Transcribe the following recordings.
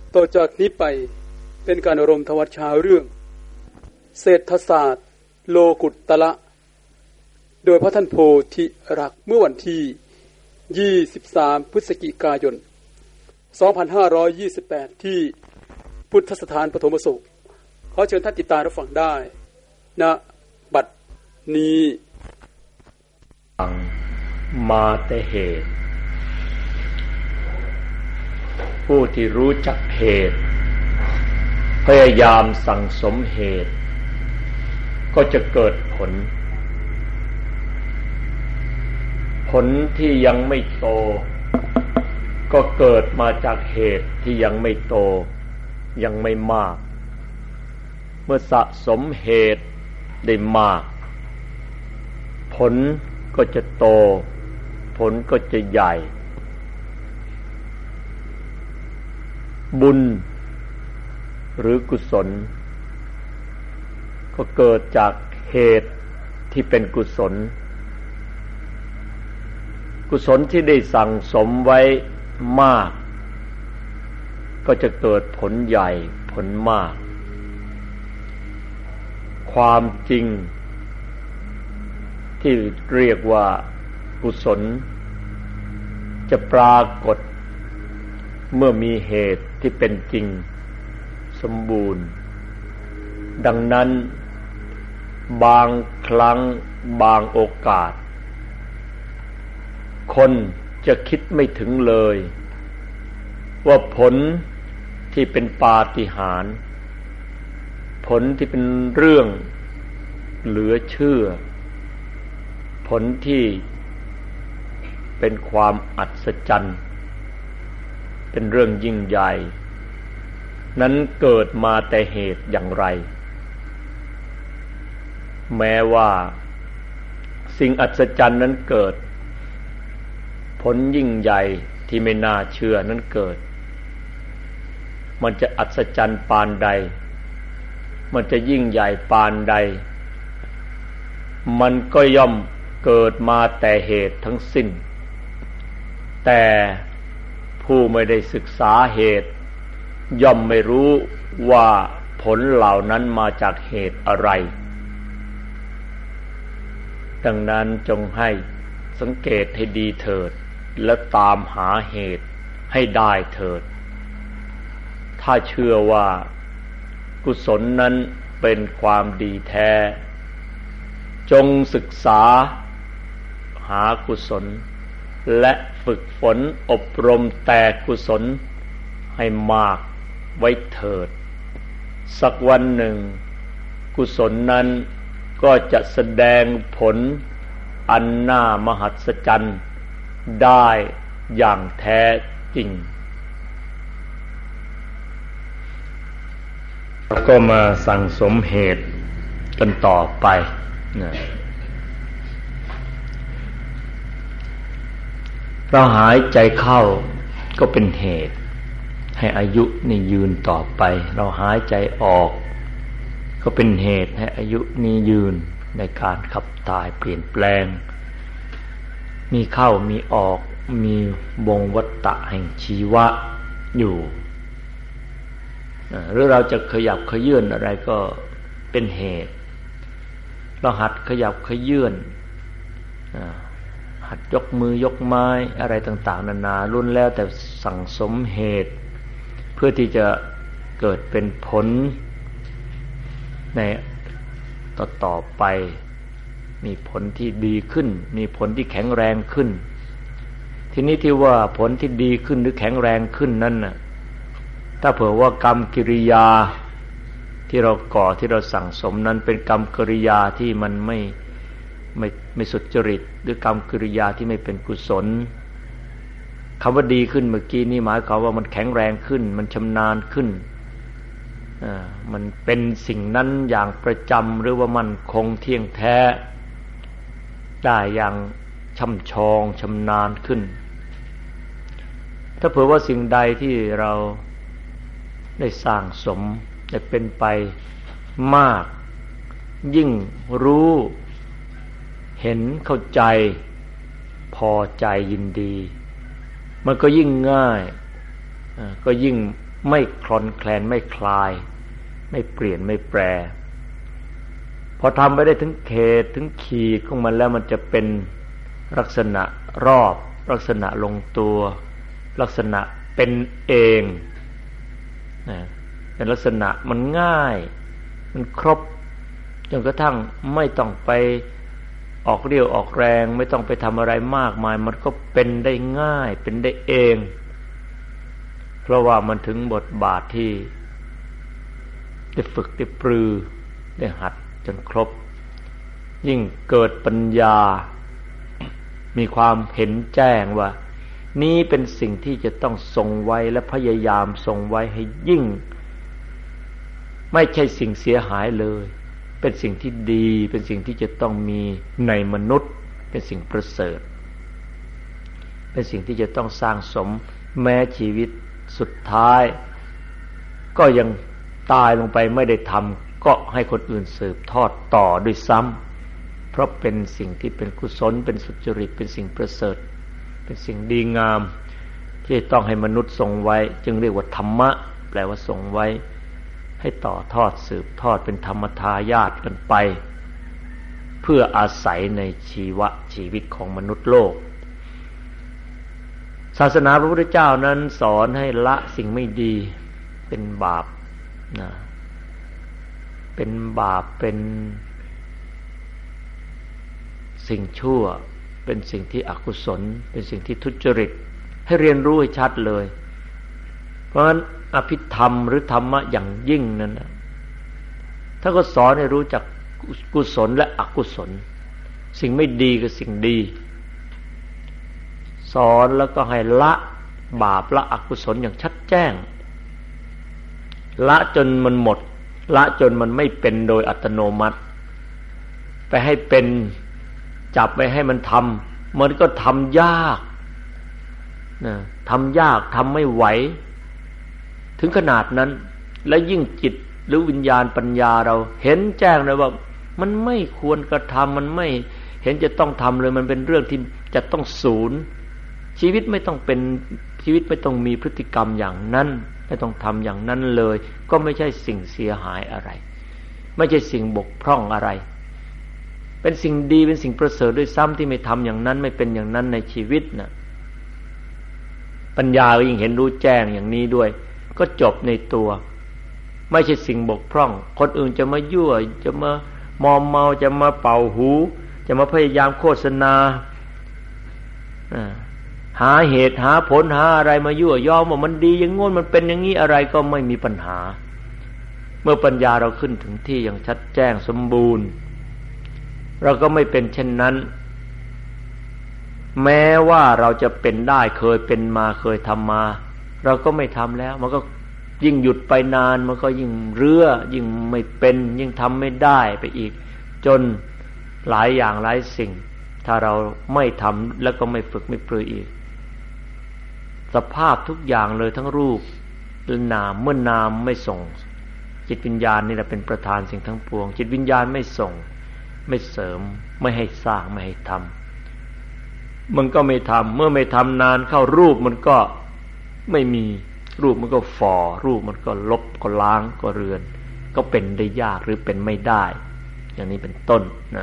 ต่อจากนี้ไปเป็นการอบรมทวัชชาเรื่องเศรษฐศาสตร์โลกุตตระโดยพระท่านโพธิรักษ์เมื่อวันที่23พฤศจิกายน2528ที่พุทธสถานปฐมสุขขอเชิญท่านติดตามรับฟังได้ณบัดนี้มาแต่เหตุผู้ที่รู้จักเหตุพยายามสั่งสมเหตุก็จะเกิดผลที่ยังไม่โตก็เกิดมาจากเหตุที่ยังไม่โตยังไม่มากเมื่อสะสมเหตุได้มากผลก็จะโตผลก็จะใหญ่บุญหรือกุศลก็เกิดจากเหตุที่เป็นกุศลกุศลที่ได้สั่งสมไว้มากก็จะเกิดผลใหญ่ผลมากความจริงที่เรียกว่ากุศลจะปรากฏเมื่อมีเหตุที่เป็นจริงสมบูรณ์ดังนั้นบางครั้งบางโอกาสคนจะคิดไม่ถึงเลยว่าผลที่เป็นปาฏิหาริย์ผลที่เป็นเรื่องเหลือเชื่อผลที่เป็นความอัศจรรย์เป็นเรื่องยิ่งใหญ่นั้นเกิดมาแต่เหตุอย่างไรแม้ว่าสิ่งอัศจรรย์นั้นเกิดผลยิ่งใหญ่ที่ไม่น่าเชื่อนั้นเกิดมันจะอัศจรรย์ปานใดมันจะยิ่งใหญ่ปานใดมันก็ย่อมเกิดมาแต่เหตุทั้งสิ้นแต่ผู้ไม่ได้ศึกษาเหตุย่อมไม่รู้ว่าผลเหล่านั้นมาจากเหตุอะไรดังนั้นจงให้สังเกตให้ดีเถิดและตามหาเหตุให้ได้เถิดถ้าเชื่อว่ากุศลนั้นเป็นความดีแท้จงศึกษาหากุศลและฝึกฝนอบรมแต่กุศลให้มากไว้เถิดสักวันหนึ่งกุศลนั้นก็จะแสดงผลอันน่ามหัศจรรย์ได้อย่างแท้จริงก็มาสั่งสมเหตุกันต่อไปนะเราหายใจเข้าก็เป็นเหตุให้อายุนี่ยืนต่อไปเราหายใจออกก็เป็นเหตุให้อายุนี้ยืนในการขับถ่ายเปลี่ยนแปลงมีเข้ามีออกมีวงวัฏฏะแห่งชีวะอยู่หรือเราจะขยับขยื่นอะไรก็เป็นเหตุเราหัดขยับขยื่นหัดยกมือยกไม้อะไรต่างๆนานาล้วนแล้วแต่สั่งสมเหตุเพื่อที่จะเกิดเป็นผลในต่อไปมีผลที่ดีขึ้นมีผลที่แข็งแรงขึ้นทีนี้ที่ว่าผลที่ดีขึ้นหรือแข็งแรงขึ้นนั้นน่ะถ้าเผื่อว่ากรรมกิริยาที่เราก่อที่เราสั่งสมนั้นเป็นกรรมกิริยาที่มันไม่สุจริตหรือกรรมกิริยาที่ไม่เป็นกุศลคำว่าดีขึ้นเมื่อกี้นี้หมายความว่ามันแข็งแรงขึ้นมันชำนาญขึ้นมันเป็นสิ่งนั้นอย่างประจำหรือว่ามันคงเที่ยงแท้ได้อย่างช่ำชองชำนาญขึ้นถ้าเผื่อว่าสิ่งใดที่เราได้สร้างสมได้เป็นไปมากยิ่งรู้เห็นเข้าใจพอใจยินดีมันก็ยิ่งง่ายก็ยิ่งไม่คลอนแคลนไม่คลายไม่เปลี่ยนไม่แปรพอทำไปได้ถึงเขตถึงขีดของมันแล้วมันจะเป็นลักษณะรอบลักษณะลงตัวลักษณะเป็นเองเป็นลักษณะมันง่ายมันครบจนกระทั่งไม่ต้องไปออกเรี่ยวออกแรงไม่ต้องไปทำอะไรมากมายมันก็เป็นได้ง่ายเป็นได้เองเพราะว่ามันถึงบทบาทที่ได้ฝึกได้ปรือได้หัดจนครบยิ่งเกิดปัญญามีความเห็นแจ้งว่านี้เป็นสิ่งที่จะต้องทรงไว้และพยายามทรงไว้ให้ยิ่งไม่ใช่สิ่งเสียหายเลยเป็นสิ่งที่ดีเป็นสิ่งที่จะต้องมีในมนุษย์เป็นสิ่งประเสริฐเป็นสิ่งที่จะต้องสร้างสมแม้ชีวิตสุดท้ายก็ยังตายลงไปไม่ได้ทำก็ให้คนอื่นสืบทอดต่อด้วยซ้ำเพราะเป็นสิ่งที่เป็นกุศลเป็นสุจริตเป็นสิ่งประเสริฐเป็นสิ่งดีงามที่ต้องให้มนุษย์ทรงไว้จึงเรียกว่าธรรมะแปลว่าทรงไว้ให้ต่อทอดสืบทอดเป็นธรรมทายาทกันไปเพื่ออาศัยในชีวิตของมนุษย์โลกศาสนาพระพุทธเจ้านั้นสอนให้ละสิ่งไม่ดีเป็นบาปนะเป็นบาปเป็นสิ่งชั่วเป็นสิ่งที่อกุศลเป็นสิ่งที่ทุจริตให้เรียนรู้ให้ชัดเลยเพราะฉะนั้นอภิธรรมหรือธรรมะอย่างยิ่งนั้นนะท่านก็สอนให้รู้จักกุศลและอกุศลสิ่งไม่ดีกับสิ่งดีสอนแล้วก็ให้ละบาปละอกุศลอย่างชัดแจ้งละจนมันหมดละจนมันไม่เป็นโดยอัตโนมัติไปให้เป็นจับไปให้มันทำมันก็ทำยากนะทำยากทำไม่ไหวถึงขนาดนั้นและยิ่งจิตหรือวิญญาณปัญญาเราเห็นแจ้งเลยว่ามันไม่ควรกระทำมันไม่เห็นจะต้องทำเลยมันเป็นเรื่องที่จะต้องสูญชีวิตไม่ต้องเป็นชีวิตไม่ต้องมีพฤติกรรมอย่างนั้นไม่ต้องทำอย่างนั้นเลยก็ไม่ใช่สิ่งเสียหายอะไรไม่ใช่สิ่งบกพร่องอะไรเป็นสิ่งดีเป็นสิ่งประเสริฐด้วยซ้ำที่ไม่ทำอย่างนั้นไม่เป็นอย่างนั้นในชีวิตนะปัญญาก็ยิ่งเห็นรู้แจ้งอย่างนี้ด้วยก็จบในตัวไม่ใช่สิ่งบกพร่องคนอื่นจะมายั่วจะมามอมเมาจะมาเป่าหูจะมาพยายามโฆษณาหาเหตุหาผลหาอะไรมายั่วยอมว่ามันดีอย่างงนมันเป็นอย่างนี้อะไรก็ไม่มีปัญหาเมื่อปัญญาเราขึ้นถึงที่อย่างชัดแจ้งสมบูรณ์เราก็ไม่เป็นเช่นนั้นแม้ว่าเราจะเป็นได้เคยเป็นมาเคยทำมาเราก็ไม่ทำแล้วมันก็ยิ่งหยุดไปนานมันก็ยิ่งเรื่อยิ่งไม่เป็นยิ่งทำไม่ได้ไปอีกจนหลายอย่างหลายสิ่งถ้าเราไม่ทำแล้วก็ไม่ฝึกไม่ปรืออีกสภาพทุกอย่างเลยทั้งรูปและนามเมื่อนามไม่ส่งจิตวิญญาณนี่แหละเป็นประธานสิ่งทั้งปวงจิตวิญญาณไม่ส่งไม่เสริมไม่ให้สร้างไม่ให้ทำมันก็ไม่ทำเมื่อไม่ทำนานเข้ารูปมันก็ไม่มีรูปมันก็ฝ่อรูปมันก็ลบก็ล้างก็เรือนก็เป็นได้ยากหรือเป็นไม่ได้อย่างนี้เป็นต้นนะ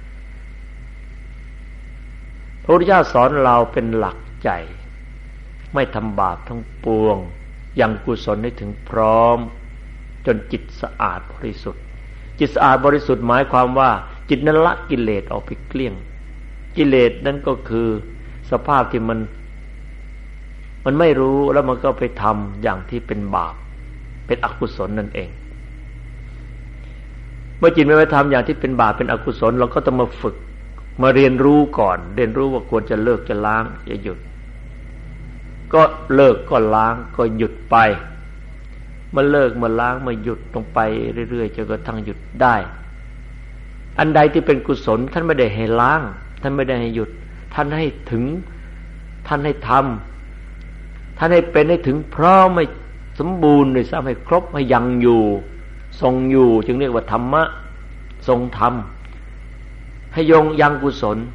พระพุทธเจ้าสอนเราเป็นหลักใจไม่ทำบาปทั้งปวงยังกุศลให้ถึงพร้อมจนจิตสะอาดบริสุทธิ์จิตสะอาดบริสุทธิ์หมายความว่าจิตนั้นละกิเลสออกไปเกลี้ยงกิเลสนั้นก็คือสภาพที่มันไม่รู้แล้วมันก็ไปทำอย่างที่เป็นบาปเป็นอกุศลนั่นเองเมื่อจิตไม่ไปทำอย่างที่เป็นบาปเป็นอกุศลเราก็ต้องมาฝึกมาเรียนรู้ก่อนเรียนรู้ว่าควรจะเลิกจะล้างจะหยุดก็เลิกก็ล้างก็หยุดไปมาเลิกมาล้างมาหยุดลงไปเรื่อยๆจนกระทั่งหยุดได้อันใดที่เป็นกุศลท่านไม่ได้ให้ล้างท่านไม่ได้ให้หยุดท่านให้ถึงท่านให้ทำท่านให้เป็นให้ถึงพร้อมให้สมบูรณ์ด้วยซ้ำให้ครบให้ยังอยู่ทรงอยู่จึงเรียกว่าธรรมะทรงธรรมให้ยังกุศล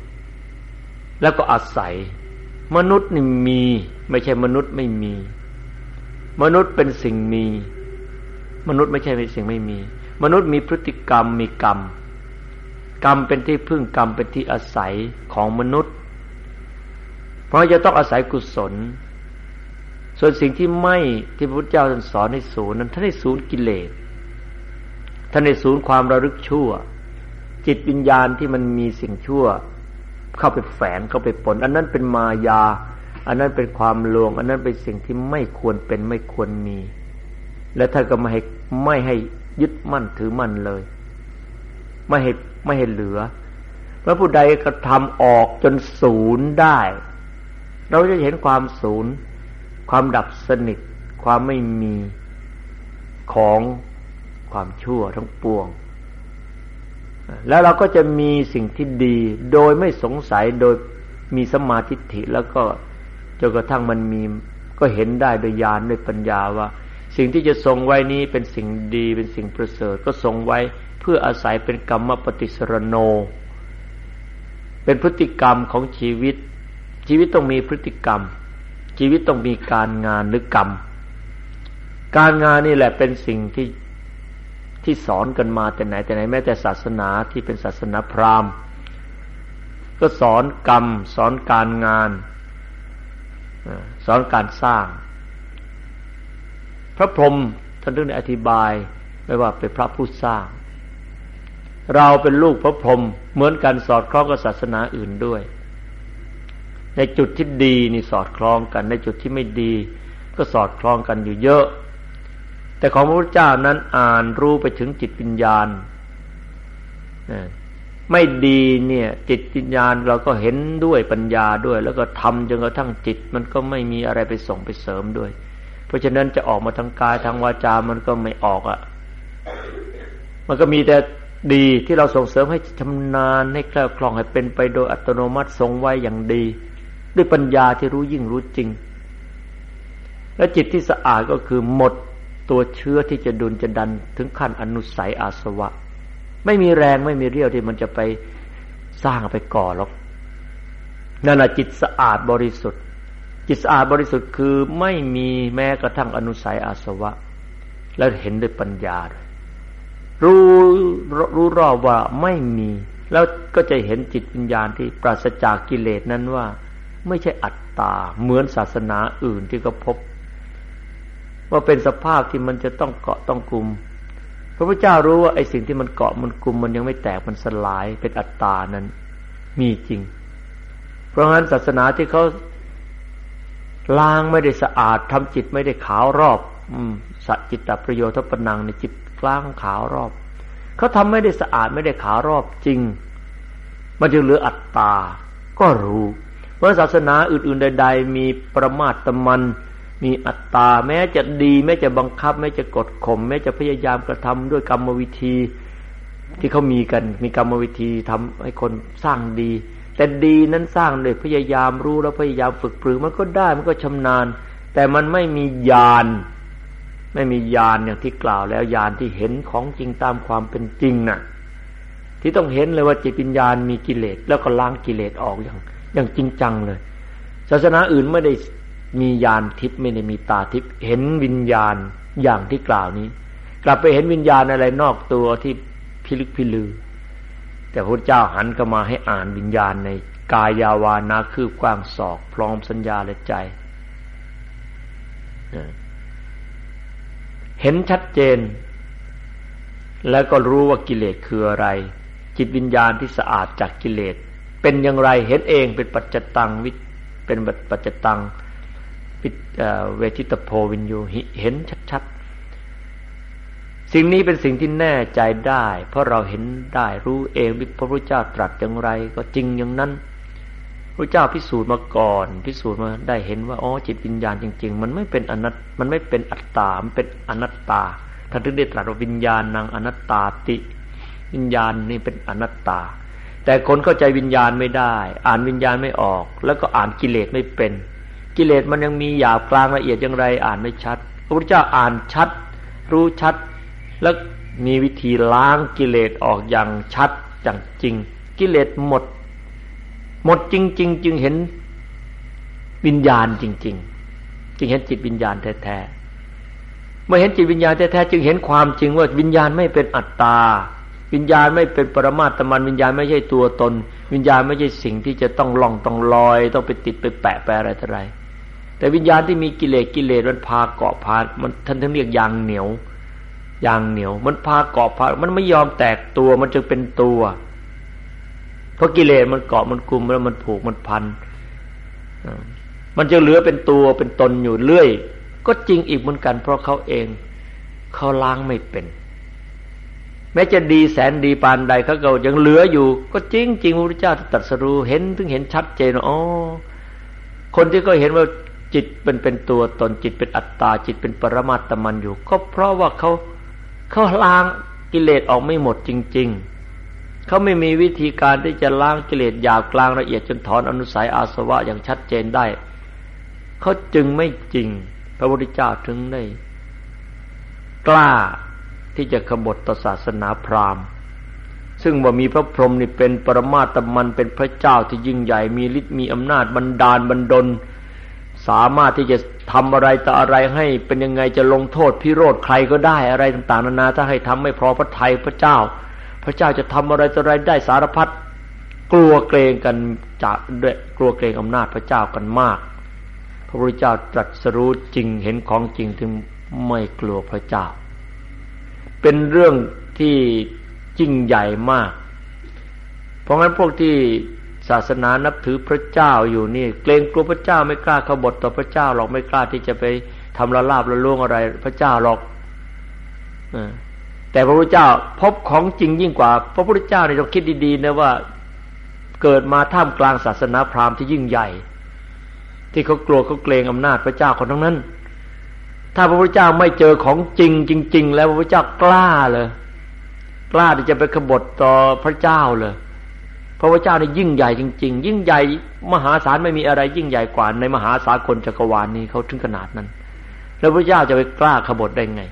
แล้วก็อาศัยมนุษย์นี่มีไม่ใช่มนุษย์ไม่มีมนุษย์เป็นสิ่งมีมนุษย์ไม่ใช่เป็นสิ่งไม่มีมนุษย์มีพฤติกรรมมีกรรมกรรมเป็นที่พึ่งกรรมเป็นที่อาศัยของมนุษย์เพราะจะต้องอาศัยกุศลส่วนสิ่งที่ไม่ที่พระพุทธเจ้าสอนให้ศูนย์นั้นท่านให้ศูนย์กิเลสท่านให้ศูนย์ความระลึกชั่วจิตวิญญาณที่มันมีสิ่งชั่วเข้าไปแฝงเข้าไปปนอันนั้นเป็นมายาอันนั้นเป็นความลวงอันนั้นเป็นสิ่งที่ไม่ควรเป็นไม่ควรมีและท่านก็ไม่ให้ยึดมั่นถือมั่นเลยไม่ให้เหลือพระผู้ใดกระทำออกจนศูนย์ได้เราจะเห็นความศูนย์ความดับสนิทความไม่มีของความชั่วทั้งปวงแล้วเราก็จะมีสิ่งที่ดีโดยไม่สงสัยโดยมีสัมมาทิฏฐิแล้วก็จนกระทั่งมันมีก็เห็นได้โดยญาณด้วยปัญญาว่าสิ่งที่จะทรงไว้นี้เป็นสิ่งดีเป็นสิ่งประเสริฐก็ทรงไว้เพื่ออาศัยเป็นกรรมปฏิสรโนเป็นพฤติกรรมของชีวิตชีวิตต้องมีพฤติกรรมชีวิตต้องมีการงานหรือกรรมการงานนี่แหละเป็นสิ่งที่สอนกันมาแต่ไหนแต่ไหนแม้แต่ศาสนาที่เป็นศาสนาพราหมณ์ก็สอนกรรมสอนการงานสอนการสร้างพระพรหมท่านถึงได้อธิบายไม่ว่าเป็นพระผู้สร้างเราเป็นลูกพระพรหมเหมือนกันสอดคล้องกับศาสนาอื่นด้วยในจุดที่ดีนี่สอดคล้องกันในจุดที่ไม่ดีก็สอดคล้องกันอยู่เยอะแต่ของพระพุทธเจ้านั้นอ่านรู้ไปถึงจิตวิญญาณไม่ดีเนี่ยจิตวิญญาณเราก็เห็นด้วยปัญญาด้วยแล้วก็ทำจนกระทั่งจิตมันก็ไม่มีอะไรไปส่งไปเสริมด้วยเพราะฉะนั้นจะออกมาทางกายทางวาจามันก็ไม่ออกอ่ะมันก็มีแต่ดีที่เราส่งเสริมให้ชำนาญให้แคล่วคล่องให้เป็นไปโดยอัตโนมัติทรงไว้อย่างดีด้วยปัญญาที่รู้ยิ่งรู้จริงและจิตที่สะอาดก็คือหมดตัวเชื้อที่จะดุลจะดันถึงขั้นอนุสัยอาสวะไม่มีแรงไม่มีเรี่ยวที่มันจะไปสร้างไปก่อหรอกนั่นแหละจิตสะอาดบริสุทธิ์จิตสะอาดบริสุทธิ์คือไม่มีแม้กระทั่งอนุสัยอาสวะแล้วเห็นด้วยปัญญารู้รอบว่าไม่มีแล้วก็จะเห็นจิตวิญญาณที่ปราศจากกิเลสนั้นว่าไม่ใช่อัตตาเหมือนศาสนาอื่นที่ก็พบว่าเป็นสภาพที่มันจะต้องเกาะต้องกลุ่มพระพุทธเจ้ารู้ว่าไอ้สิ่งที่มันเกาะมันกลุ่มมันยังไม่แตกมันสลายเป็นอัตตานั้นมีจริงเพราะงั้นศาสนาที่เขาล้างไม่ได้สะอาดทำจิตไม่ได้ขาวรอบสัจจิตตประโยชน์ทัปนังในจิตล้างขาวรอบเขาทำไม่ได้สะอาดไม่ได้ขาวรอบจริงมันจึงเหลืออัตตาก็รู้เพราะศาสนาอื่นๆใดๆมีประมาทมันมีอัตตาแม้จะดีแม้จะบังคับแม้จะกดข่มแม้จะพยายามกระทำด้วยกรรมวิธีที่เขามีกันมีกรรมวิธีทำให้คนสร้างดีแต่ดีนั้นสร้างด้วยพยายามรู้แล้วพยายามฝึกปรือมันก็ได้มันก็ชำนาญแต่มันไม่มีญาณไม่มีญาณอย่างที่กล่าวแล้วญาณที่เห็นของจริงตามความเป็นจริงน่ะที่ต้องเห็นเลยว่าจิตวิญญาณมีกิเลสแล้วก็ล้างกิเลสออกอย่างจริงจังเลยศาสนาอื่นไม่ได้มีญาณทิพย์ไม่ได้มีตาทิพย์เห็นวิญญาณอย่างที่กล่าวนี้กลับไปเห็นวิญญาณอะไรนอกตัวที่พิลึกพิลือแต่พระพุทธเจ้าหันเข้ามาให้อ่านวิญญาณในกายาวานาคืบกว้างศอกพร้อมสัญญาและใจเห็นชัดเจนแล้วก็รู้ว่ากิเลสคืออะไรจิตวิญญาณที่สะอาดจากกิเลสเป็นอย่างไรเห็นเองเป็นปัจจตังเป็นปัจจตังเวทิตโพวินโยหิเห็นชัดๆสิ่งนี้เป็นสิ่งที่แน่ใจได้เพราะเราเห็นได้รู้เองพระพุทธเจ้าตรัสอย่างไรก็จริงอย่างนั้นพระเจ้าพิสูจน์มาก่อนพิสูจน์มาได้เห็นว่าอ๋อจิตวิญญาณจริงๆมันไม่เป็นมันไม่เป็นอัตตามันเป็นอนัตตาท่านถึงได้ตรัสว่าวิญญาณังอนัตตาติวิญญาณนี่เป็นอนัตตาแต่คนเข้าใจวิญญาณไม่ได้อ่านวิญญาณไม่ออกแล้วก็อ่านกิเลสไม่เป็นกิเลสมันยังมีหยาบกลางละเอียดอย่างไรอ่านไม่ชัดพระพุทธเจ้าอ่านชัดรู้ชัดแล้วมีวิธีล้างกิเลสออกอย่างชัดอย่างจริงกิเลสหมดจริงๆจึงเห็นวิญญาณจริงๆจึงเห็นจิตวิญญาณแท้มื่อเห็นจิตวิญญาณแท้ๆจึงเห็นความจริงว่าวิญญาณไม่เป็นอัตตาวิญญาณไม่เป็นปรมาตมันวิญญาณไม่ใช่ตัวตนวิญญาณไม่ใช่สิ่งที่จะต้องล่องต้องลอยต้องไปติดไปแปะไปอะไรต่ออะไรแต่วิญญาณที่มีกิเลสมันพาเกาะพามันท่านถึงเรียกยางเหนียวยางเหนียวมันพาเกาะพามันไม่ยอมแตกตัวมันจึงเป็นตัวเพราะกิเลสมันเกาะมันกุมแล้วมันผูกมันพันมันจะเหลือเป็นตัวเป็นตนอยู่เรื่อยก็จริงอีกเหมือนกันเพราะเขาเองเขาล้างไม่เป็นแม้จะดีแสนดีปานใดเขาก็ยังเหลืออยู่ก็จริงจริงพระพุทธเจ้าตรัสรู้เห็นถึงเห็นชัดเจนอ๋อคนที่ก็เห็นว่าจิตเป็นตัวตนจิตเป็นอัตตาจิตเป็นปรมัตถมันอยู่ก็เพราะว่าเขาล้างกิเลสออกไม่หมดจริงๆเขาไม่มีวิธีการที่จะล้างกิเลสหยาบกลางละเอียดจนถอนอนุสัยอาสวะอย่างชัดเจนได้เขาจึงไม่จริงพระพุทธเจ้าถึงได้กล้าที่จะขบฏต่อศาสนาพราหมณ์ซึ่งว่ามีพระพรหมนี่เป็นปรมาตมันเป็นพระเจ้าที่ยิ่งใหญ่มีฤทธิ์มีอำนาจบันดาลบันดลสามารถที่จะทำอะไรต่ออะไรให้เป็นยังไงจะลงโทษพิโรธใครก็ได้อะไรต่างๆนานาถ้าให้ทำไม่พอพระทัยพระเจ้าจะทำอะไรต่ออะไรได้สารพัดกลัวเกรงกันจากด้วยกลัวเกรงอำนาจพระเจ้ากันมากพระพุทธเจ้าตรัสรู้จริงเห็นของจริงถึงไม่กลัวพระเจ้าเป็นเรื่องที่ยิ่งใหญ่มากเพราะงั้นพวกที่ศาสนานับถือพระเจ้าอยู่นี่เกรงกลัวพระเจ้าไม่กล้าขบฏต่อพระเจ้าหรอกไม่กล้าที่จะไปทำละลาบละล่วงอะไรพระเจ้าหรอกแต่พระพุทธเจ้าพบของจริงยิ่งกว่าพระพุทธเจ้านี่ต้องคิดดีๆนะว่าเกิดมาท่ามกลางศาสนาพราหมณ์ที่ยิ่งใหญ่ที่เขากลัวเขาเกรงอำนาจพระเจ้าคนทั้งนั้นถ้าพระพุทธเจ้าไม่เจอของจริงจริงๆแล้วพระพุทธเจ้ากล้าเลยกล้าที่จะไปขบฏต่อพระเจ้าเลยพระพุทธเจ้านี่ยิ่งใหญ่จริงๆยิ่งใหญ่มหาศาลไม่มีอะไรยิ่งใหญ่กว่าในมหาสากลจักรวาลนี้เขาถึงขนาดนั้นแล้วพระเจ้าจะไปกล้าขบฏได้ไง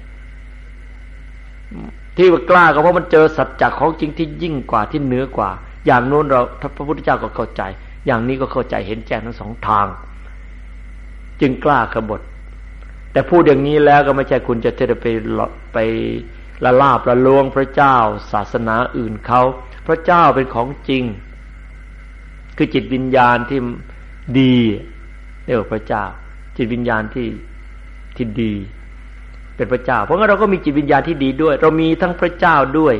ที่ว่ากล้าก็เพราะมันเจอสัจจะของจริงที่ยิ่งกว่าที่เหนือกว่าอย่างโน้นเราพระพุทธเจ้าก็เข้าใจอย่างนี้ก็เข้าใจเห็นแจ้งทั้งสองทางจึงกล้าขบฏแต่พูดอย่างนี้แล้วก็ไม่ใช่คุณจะไปละลาบละลวงพระเจ้าศาสนาอื่นเขาพระเจ้าเป็นของจริงคือจิตวิญญาณที่ดีเรียกว่าพระเจ้าจิตวิญญาณที่ดีเป็นพระเจ้าเพราะงั้นเราก็มีจิตวิญญาณที่ดีด้วยเรามีทั้งพระเจ้าด้วย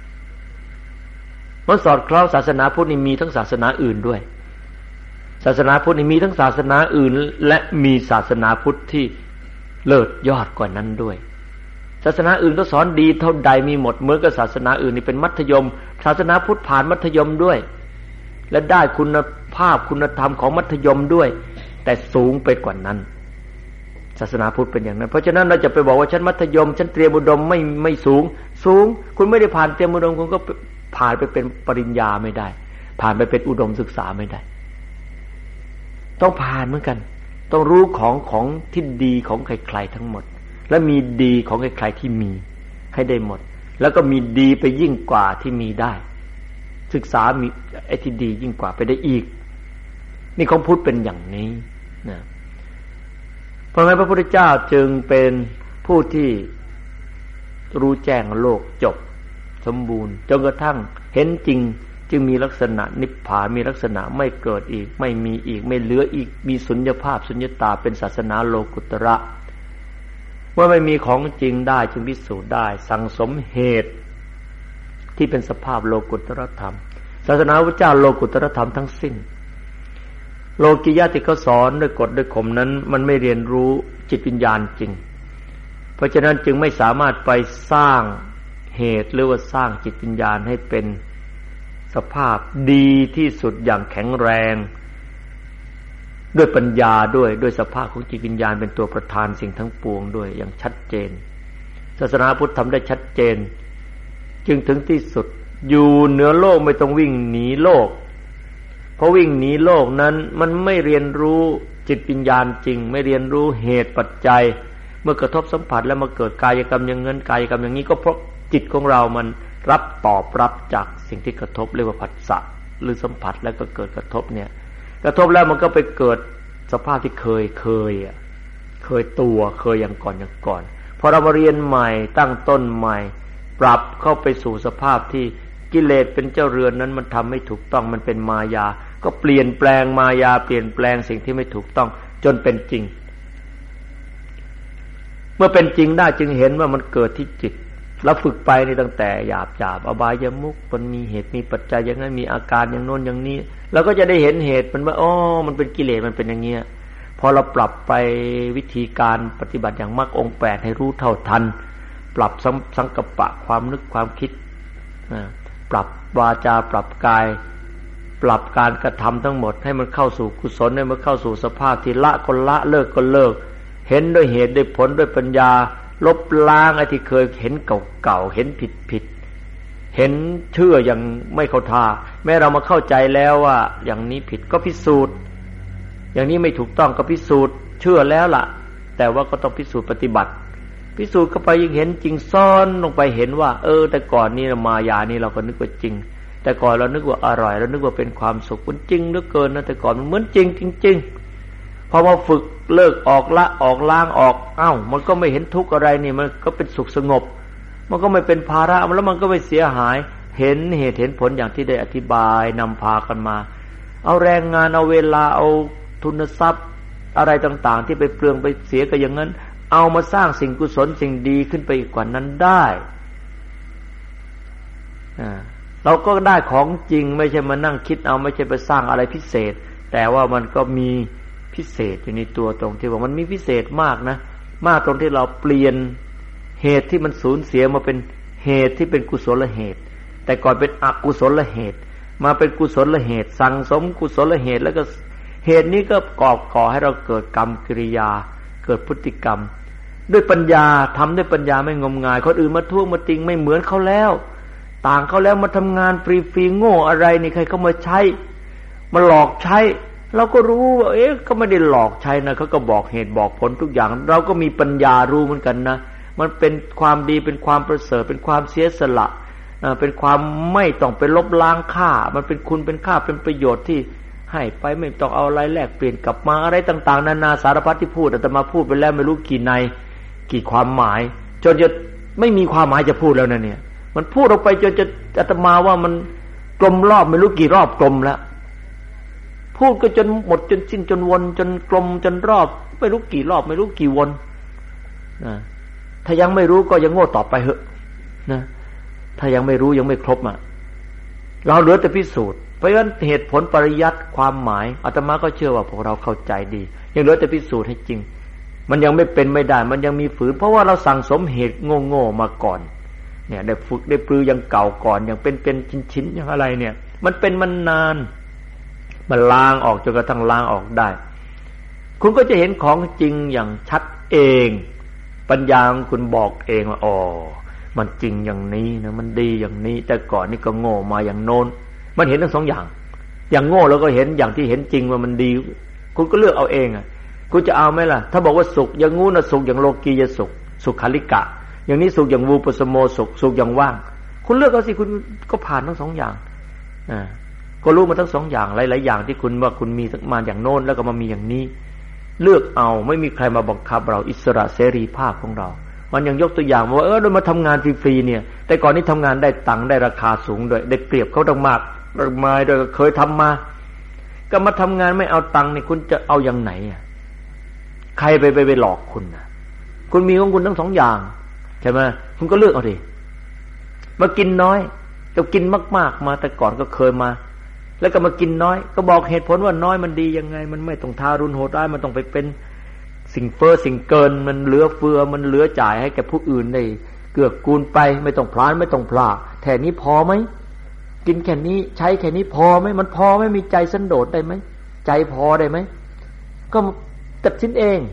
มันสอดคล้องศาสนาพุทธนี่มีทั้งศาสนาอื่นด้วยศาสนาพุทธนี่มีทั้งศาสนาอื่นและมีศาสนาพุทธที่เลิศยอดกว่านั้นด้วยศาสนาอื่นก็สอนดีเท่าใดมีหมดเหมือนกับศาสนาอื่นนี่เป็นมัธยมศาสนาพุทธผ่านมัธยมด้วยและได้คุณภาพคุณธรรมของมัธยมด้วยแต่สูงไปกว่านั้นศาสนาพุทธเป็นอย่างนั้นเพราะฉะนั้นเราจะไปบอกว่าฉันมัธยมฉันเตรียมอุดมไม่สูงคุณไม่ได้ผ่านเตรียมอุดมคุณก็ผ่านไปเป็นปริญญาไม่ได้ผ่านไปเป็นอุดมศึกษาไม่ได้ต้องผ่านเหมือนกันต้องรู้ของที่ดีของใครๆทั้งหมดและมีดีของใครๆที่มีให้ได้หมดแล้วก็มีดีไปยิ่งกว่าที่มีได้ศึกษามีไอ้ที่ดียิ่งกว่าไปได้อีกนี่ของพุทธเป็นอย่างนี้นะเพราะงั้นพระพุทธเจ้าจึงเป็นผู้ที่รู้แจ้งโลกจบสมบูรณ์จนกระทั่งเห็นจริงจึงมีลักษณะนิพพานมีลักษณะไม่เกิดอีกไม่มีอีกไม่เหลืออีกมีสุญญภาพสุญญตาเป็นศาสนาโลกุตระเมื่อไม่มีของจริงได้จึงพิสูจน์ได้สั่งสมเหตุที่เป็นสภาพโลกุตรธรรมศาสนาพระเจ้าโลกุตรธรรมทั้งสิ้นโลกิยะที่เขาสอนด้วยกฎด้วยข่มนั้นมันไม่เรียนรู้จิตวิญญาณจริงเพราะฉะนั้นจึงไม่สามารถไปสร้างเหตุหรือว่าสร้างจิตวิญญาณให้เป็นสภาพดีที่สุดอย่างแข็งแรงด้วยปัญญาด้วยสภาพของจิตวิญญาณเป็นตัวประธานสิ่งทั้งปวงด้วยอย่างชัดเจนศาสนาพุทธทำได้ชัดเจนจึงถึงที่สุดอยู่เหนือโลกไม่ต้องวิ่งหนีโลกเพราะวิ่งหนีโลกนั้นมันไม่เรียนรู้จิตวิญญาณจริงไม่เรียนรู้เหตุปัจจัยเมื่อกระทบสัมผัสแล้วมาเกิดกายกรรมอย่างนั้นกายกรรมอย่างนี้ก็เพราะจิตของเรามันตอบรับจากสิ่งที่กระทบเรียกว่าผัสสะหรือสัมผัสแล้วก็เกิดกระทบเนี่ยกระทบแล้วมันก็ไปเกิดสภาพที่เคยตัวเคยอย่างก่อนพอเรามาเรียนใหม่ตั้งต้นใหม่ปรับเข้าไปสู่สภาพที่กิเลสเป็นเจ้าเรือนนั้นมันทำไม่ถูกต้องมันเป็นมายาก็เปลี่ยนแปลงมายาเปลี่ยนแปลงสิ่งที่ไม่ถูกต้องจนเป็นจริงเมื่อเป็นจริงได้จึงเห็นว่ามันเกิดที่จิตแล้วฝึกไปนี่ตั้งแต่หยาบๆอบายมุขมันมีเหตุมีปัจจัยอย่างนั้นมีอาการอย่างโน้นอย่างนี้เราก็จะได้เห็นเหตุมันว่าอ๋อมันเป็นกิเลสมันเป็นอย่างเงี้ยพอเราปรับไปวิธีการปฏิบัติอย่างมรรคองค์8ให้รู้เท่าทันปรับสังกัปปะความนึกความคิดปรับวาจาปรับกายปรับการกระทำทั้งหมดให้มันเข้าสู่กุศลให้มันเข้าสู่สภาพที่ละก็ละเลิกก็เลิกเห็นด้วยเหตุด้วยผลด้วยปัญญาลบล้างไอ้ที่เคยเห็นเก่าๆเห็นผิดเห็นเชื่ออย่างไม่เข้าท่าแม้เรามาเข้าใจแล้วว่าอย่างนี้ผิดก็พิสูจน์อย่างนี้ไม่ถูกต้องก็พิสูจน์เชื่อแล้วล่ะแต่ว่าก็ต้องพิสูจน์ปฏิบัติพิสูจน์เข้าไปยิ่งเห็นจริงซ่อนลงไปเห็นว่าแต่ก่อนนี่มายานี่เราก็นึกว่าจริงแต่ก่อนเรานึกว่าอร่อยเรานึกว่าเป็นความสุขมันจริงเหลือเกินนะแต่ก่อนมันเหมือนจริงจริงพอมาฝึกเลิกออกละออกล้างออกมันก็ไม่เห็นทุกข์อะไรนี่มันก็เป็นสุขสงบมันก็ไม่เป็นภาระแล้วมันก็ไม่เสียหายเห็นเหตุเห็นผลอย่างที่ได้อธิบายนำพากันมาเอาแรงงานเอาเวลาเอาทุนทรัพย์อะไรต่างๆที่ไปเปลืองไปเสียก็อย่างนั้นเอามาสร้างสิ่งกุศลสิ่งดีขึ้นไปอีกกว่านั้นได้เราก็ได้ของจริงไม่ใช่มานั่งคิดเอาไม่ใช่ไปสร้างอะไรพิเศษแต่ว่ามันก็มีพิเศษอยู่ในตัวตรงที่ว่ามันมีพิเศษมากนะมากตรงที่เราเปลี่ยนเหตุที่มันสูญเสียมาเป็นเหตุที่เป็นกุศลเหตุแต่ก่อนเป็นอกุศลเหตุมาเป็นกุศลเหตุสั่งสมกุศลเหตุแล้วก็เหตุนี้ก็ก่อให้เราเกิดกรรมกิริยาเกิดพฤติกรรมด้วยปัญญาทำด้วยปัญญาไม่งมงายคนอื่นมาท่วงมาติงไม่เหมือนเขาแล้วต่างเขาแล้วมาทำงานฟรีๆโง่อะไรนี่ใครเขามาใช้มาหลอกใช้เราก็รู้ว่าก็ไม่ได้หลอกใช้นะเขาก็บอกเหตุบอกผลทุกอย่างเราก็มีปัญญารู้เหมือนกันนะมันเป็นความดีเป็นความประเสริฐเป็นความเสียสละเป็นความไม่ต้องไปลบล้างค่ามันเป็นคุณเป็นค่าเป็นประโยชน์ที่ให้ไปไม่ต้องเอาอะไรแลกเปลี่ยนกลับมาอะไรต่างๆนานาสารพัดที่พูดอาตมาพูดไปแล้วไม่รู้กี่ในกี่ความหมายจนจะไม่มีความหมายจะพูดแล้วนะเนี่ยมันพูดออกไปจนจะอาตมาว่ามันกลมรอบไม่รู้กี่รอบกลมแล้วพูดก็จนหมดจนสิ้นจนวนจนกลมจนรอบไม่รู้กี่รอบไม่รู้กี่วนนะถ้ายังไม่รู้ก็ยังโง่ต่อไปเหอะนะถ้ายังไม่รู้ยังไม่ครบเราเหลือแต่พิสูจน์เพราะฉะนั้นเหตุผลปริยัติความหมายอาตมาก็เชื่อว่าพวกเราเข้าใจดียังเหลือแต่พิสูจน์ให้จริงมันยังไม่เป็นไม่ได้มันยังมีฝืนเพราะว่าเราสั่งสมเหตุโง่ๆมาก่อนเนี่ยได้ฝึกได้ปรือยังเก่าก่อนยังเป็นชิ้นๆอย่างอะไรเนี่ยมันเป็นมันนานมันล้างออกจนกระทั่งล้างออกได้คุณก็จะเห็นของจริงอย่างชัดเองปัญญาของคุณบอกเองว่ามันจริงอย่างนี้นะมันดีอย่างนี้แต่ก่อนนี่ก็โง่มาอย่างโน้นมันเห็นทั้งสองอย่างอย่างโง่แล้วก็เห็นอย่างที่เห็นจริงว่ามันดีคุณก็เลือกเอาเองคุณจะเอาไหมล่ะถ้าบอกว่าสุขอย่างงู้นสุขอย่างโลกียสุขสุขคลิกะอย่างนี้สุขอย่างวูปสโมสุขอย่างว่างคุณเลือกเอาสิคุณก็ผ่านทั้งสองอย่างก็รู้มาทั้งสองอย่างหลายๆอย่างที่คุณว่าคุณมีมาอย่างโน้นแล้วก็มามีอย่างนี้เลือกเอาไม่มีใครมาบังคับเราอิสระเสรีภาพของเรามันยังยกตัวอย่างว่าเรามาทำงานฟรีๆเนี่ยแต่ก่อนนี้ทำงานได้ตังค์ได้ราคาสูงด้วยได้เปรียบเขาต้องมากมายโดยเคยทำมาก็มาทำงานไม่เอาตังค์นี่คุณจะเอาอย่างไหนใครไปหลอกคุณคุณมีของคุณทั้งสองอย่างใช่ไหมคุณก็เลือกเอาดิมากินน้อยจะกินมากๆมาแต่ก่อนก็เคยมาแล้วก็มากินน้อยก็บอกเหตุผลว่าน้อยมันดียังไงมันไม่ต้องทารุณโหดร้ายมันต้องไปเป็นสิ่งเฟ้อสิ่งเกินมันเหลือเฟือมันเหลือจ่ายให้แก่ผู้อื่นได้เกื้อกูลไปไม่ต้องพลาดไม่ต้องพลาดแค่นี้พอไหมกินแค่นี้ใช้แค่นี้พอไหมมันพอไหมมีใจสันโดษได้ไหมใจพอได้ไหมก็ตัดสินเอง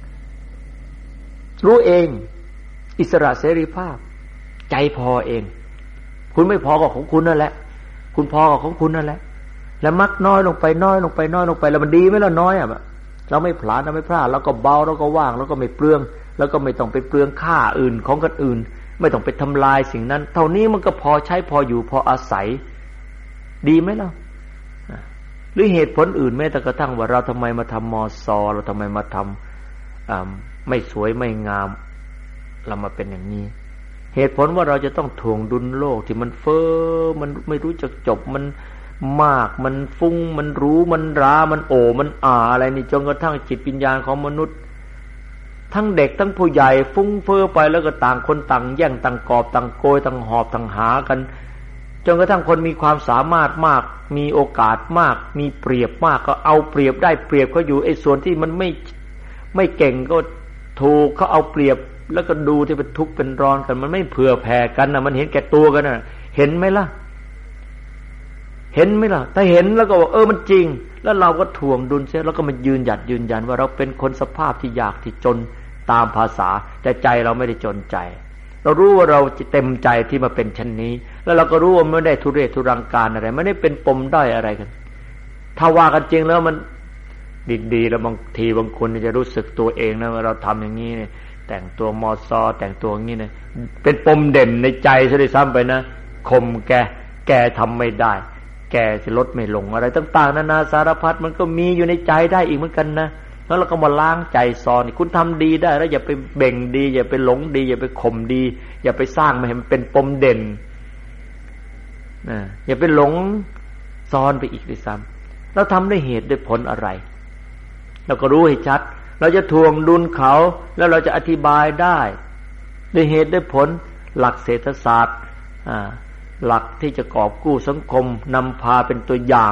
รู้เองอิสระเสรีภาพใจพอเองคุณไม่พอกับของคุณนั่นแหละคุณพอกับของคุณนั่นแหละแล้วมักน้อยลงไปน้อยลงไปน้อยลงไปแล้วมันดีไหมล่ะน้อยเราไม่ผลาญเราไม่พลาดเราก็เบาเราก็ว่างเราก็ไม่เปลืองแล้วก็ไม่ต้องไปเปลืองค่าอื่นของคนอื่นไม่ต้องไปทำลายสิ่งนั้นเท่านี้มันก็พอใช้พออยู่พออาศัยดีไหมล่ะหรือเหตุผลอื่นแม้แต่กระทั่งว่าเราทำไมมาทำม.ศ.เราทำไมมาทำไม่สวยไม่งามเรามาเป็นอย่างนี้เหตุผลว่าเราจะต้องถ่วงดุลโลกที่มันเฟ้อมันไม่รู้จักจบมันมากมันฟุ้งมันรู้มันรามันโอมันอะไรนี่จนกระทั่งจิตวิญญาณของมนุษย์ทั้งเด็กทั้งผู้ใหญ่ฟุ้งเฟ้อไปแล้วก็ต่างคนต่างแย่งต่างกอบต่างโกยต่างหอบต่างหากันจนกระทั่งคนมีความสามารถมากมีโอกาสมากมีเปรียบมากก็เอาเปรียบได้เปรียบเขาอยู่ไอ้ส่วนที่มันไม่เก่งก็ถูกเขาเอาเปรียบแล้วก็ดูที่เป็นทุกข์เป็นร้อนกันมันไม่เผื่อแผ่กันนะมันเห็นแก่ตัวกันนะเห็นไหมล่ะเห็นไหมล่ะถ้าเห็นแล้วก็บอกมันจริงแล้วเราก็ถ่วงดุลเสียแล้วก็มายืนยันว่าเราเป็นคนสภาพที่ยากที่จนตามภาษาแต่ใจเราไม่ได้จนใจเรารู้ว่าเราเต็มใจที่มาเป็นชั้นนี้แล้วเราก็รู้ว่าไม่ได้ทุเรศทุรังการอะไรไม่ได้เป็นปมด้อยอะไรกันถ้าว่ากันจริงแล้วมันดีๆแล้วบางทีบางคนจะรู้สึกตัวเองนะว่าเราทำอย่างนี้เนี่ยแต่งตัวมอซอแต่งตัวอย่างนี้เนี่ยเป็นปมเด่นในใจซะด้วยซ้ำไปนะข่มแกทำไม่ได้แกจะลดไม่ลงอะไรต่างๆนานาสารพัดมันก็มีอยู่ในใจได้อีกเหมือนกันนะแล้วเราก็มาล้างใจซอนคุณทำดีได้แล้วอย่าไปเบ่งดีอย่าไปหลงดีอย่าไปข่มดีอย่าไปสร้างมันให้มันเป็นปมเด่นอย่าไปหลงซ้อนไปอีกด้วยซ้ำเราทำด้วยเหตุด้วยผลอะไรเราก็รู้ให้ชัดเราจะทวงดุลเขาแล้วเราจะอธิบายได้ด้วยเหตุด้วยผลหลักเศรษฐศาสตร์หลักที่จะกอบกู้สังคมนำพาเป็นตัวอย่าง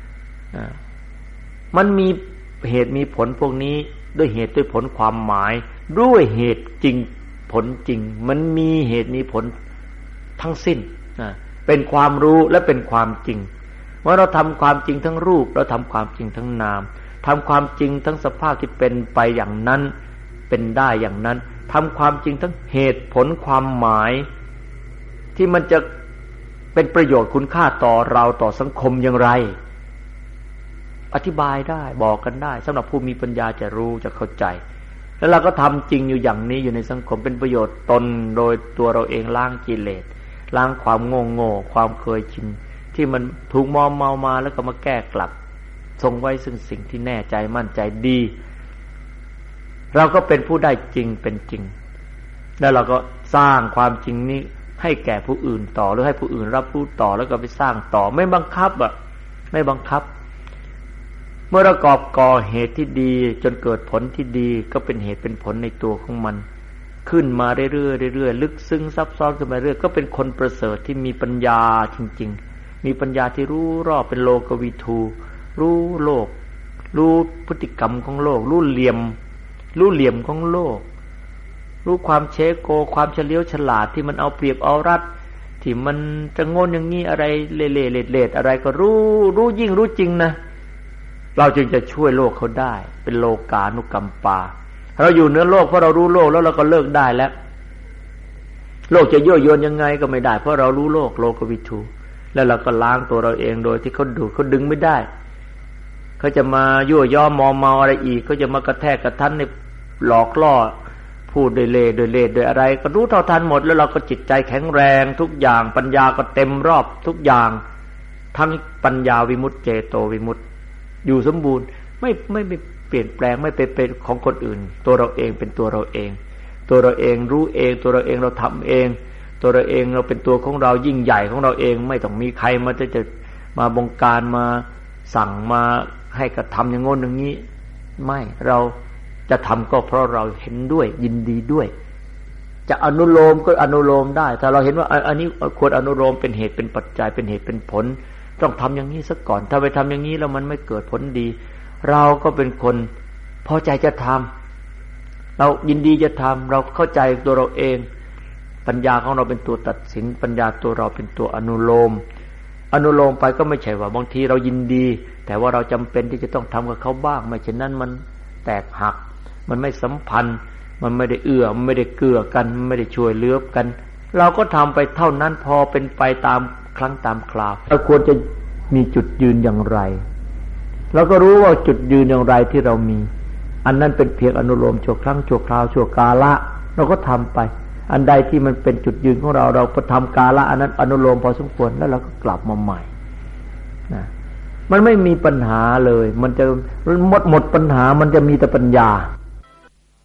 มันมีเหตุมีผลพวกนี้ด้วยเหตุด้วยผลความหมายด้วยเหตุจริงผลจริงมันมีเหตุมีผลทั้งสิ้นเป็นความรู้และเป็นความจริงว่าเราทำความจริงทั้งรูปเราทำความจริงทั้งนามทำความจริงทั้งสภาพที่เป็นไปอย่างนั้นเป็นได้อย่างนั้นทำความจริงทั้งเหตุผลความหมายที่มันจะเป็นประโยชน์คุณค่าต่อเราต่อสังคมอย่างไรอธิบายได้บอกกันได้สำหรับผู้มีปัญญาจะรู้จะเข้าใจแล้วเราก็ทำจริงอยู่อย่างนี้อยู่ในสังคมเป็นประโยชน์ตนโดยตัวเราเองล้างกิเลสล้างความโง่ความเคยชินที่มันถูกมอมเมามาแล้วก็มาแก้กลับทรงไว้ซึ่งสิ่งที่แน่ใจมั่นใจดีเราก็เป็นผู้ได้จริงเป็นจริงแล้วเราก็สร้างความจริงนี้ให้แก่ผู้อื่นต่อหรือให้ผู้อื่นรับรู้ต่อแล้วก็ไปสร้างต่อไม่บังคับไม่บังคับเมื่อเราก่อเหตุที่ดีจนเกิดผลที่ดีก็เป็นเหตุเป็นผลในตัวของมันขึ้นมาเรื่อยๆลึกซึ้งซับซ้อนขึ้นมาเรื่อยก็เป็นคนประเสริฐที่มีปัญญาจริงๆมีปัญญาที่รู้รอบเป็นโลกวิทูรู้โลกรู้พฤติกรรมของโลกรู้เหลี่ยมของโลกรู้ความเชโกความเฉลียวฉลาดที่มันเอาเปรียบเอารัดที่มันจะงนอย่างนี้อะไรเละๆอะไรก็รู้ยิ่งรู้จริงนะเราจึงจะช่วยโลกเขาได้เป็นโลกานุกัมปาเราอยู่เหนือโลกเพราะเรารู้โลกแล้วเราก็เลิกได้แล้วโลกจะยั่วยวนยังไงก็ไม่ได้เพราะเรารู้โลกวิทูแล้วเราก็ล้างตัวเราเองโดยที่เขาดูดเขาดึงไม่ได้เขาจะมายั่วย่อมอมเมาอะไรอีกเขาจะมากระแทกกระทันในหลอกล่อพูดโดยเล่ห์โดยอะไรก็รู้เท่าทันหมดแล้วเราก็จิตใจแข็งแรงทุกอย่างปัญญาก็เต็มรอบทุกอย่างทั้งปัญญาวิมุตติเจโตวิมุตติอยู่สมบูรณ์ไม่เปลี่ยนแปลงไม่เป็นของคนอื่นตัวเราเองเป็นตัวเราเองตัวเราเองรู้เองตัวเราเองเราทำเองตัวเราเองเราเป็นตัวของเรายิ่งใหญ่ของเราเองไม่ต้องมีใครมาจะมาบงการมาสั่งมาให้กระทำอย่างโน้นอย่างนี้ไม่เราจะทำก็เพราะเราเห็นด้วยยินดีด้วยจะอนุโลมก็อนุโลมได้ถ้าเราเห็นว่าอันนี้ควรอนุโลมเป็นเหตุเป็นปัจจัยเป็นเหตุเป็นผลต้องทำอย่างนี้ซะก่อนถ้าไปทำอย่างนี้แล้วมันไม่เกิดผลดีเราก็เป็นคนพอใจจะทำเรายินดีจะทำเราเข้าใจตัวเราเองปัญญาของเราเป็นตัวตัดสินปัญญาตัวเราเป็นตัวอนุโลมไปก็ไม่ใช่ว่าบางทีเรายินดีแต่ว่าเราจำเป็นที่จะต้องทำกับเขาบ้างไม่เช่นนั้นมันแตกหักมันไม่สัมพันธ์มันไม่ได้มันไม่ได้เกื้อกันไม่ได้ช่วยเหลือกันเราก็ทำไปเท่านั้นพอเป็นไปตามครั้งตามคราวเราควรจะมีจุดยืนอย่างไรเราก็รู้ว่าจุดยืนอย่างไรที่เรามีอันนั้นเป็นเพียงอนุโลมชั่วครั้งชั่วคราวชั่วกาละเราก็ทำไปอันใดที่มันเป็นจุดยืนของเราเราก็ทำกาละอันนั้นอนุโลมพอสมควรแล้วเราก็กลับมาใหม่นะมันไม่มีปัญหาเลยมันจะหมดปัญหามันจะมีแต่ปัญญา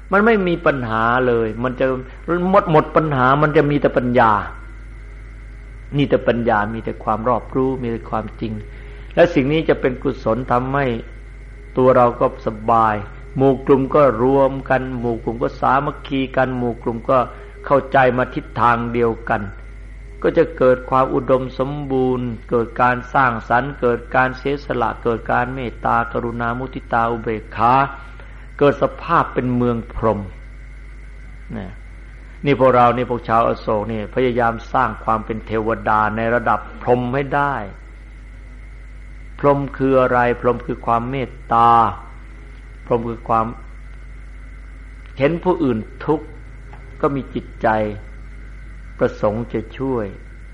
มันไม่มีปัญหาเลยมันจะหมดปัญหามันจะมีแต่ปัญญามีแต่ปัญญามีแต่ความรอบรู้มีแต่ความจริงและสิ่งนี้จะเป็นกุศลทำให้ตัวเราก็สบายหมู่กลุ่มก็รวมกันหมู่กลุ่มก็สามัคคีกันหมู่กลุ่มก็เข้าใจมาทิศทางเดียวกันก็จะเกิดความอุดมสมบูรณ์เกิดการสร้างสรรค์เกิดการเสียสละเกิดการเมตตากรุณามุทิตาอุเบกขาเกิดสภาพเป็นเมืองพรหมนี่พวกเรานี่พวกชาวอโศกนี่พยายามสร้างความเป็นเทวดาในระดับพรหมให้ได้พรหมคืออะไรพรหมคือความเมตตาพรหมคือความเห็นผู้อื่นทุกข์ก็มีจิตใจประสงค์จะช่วย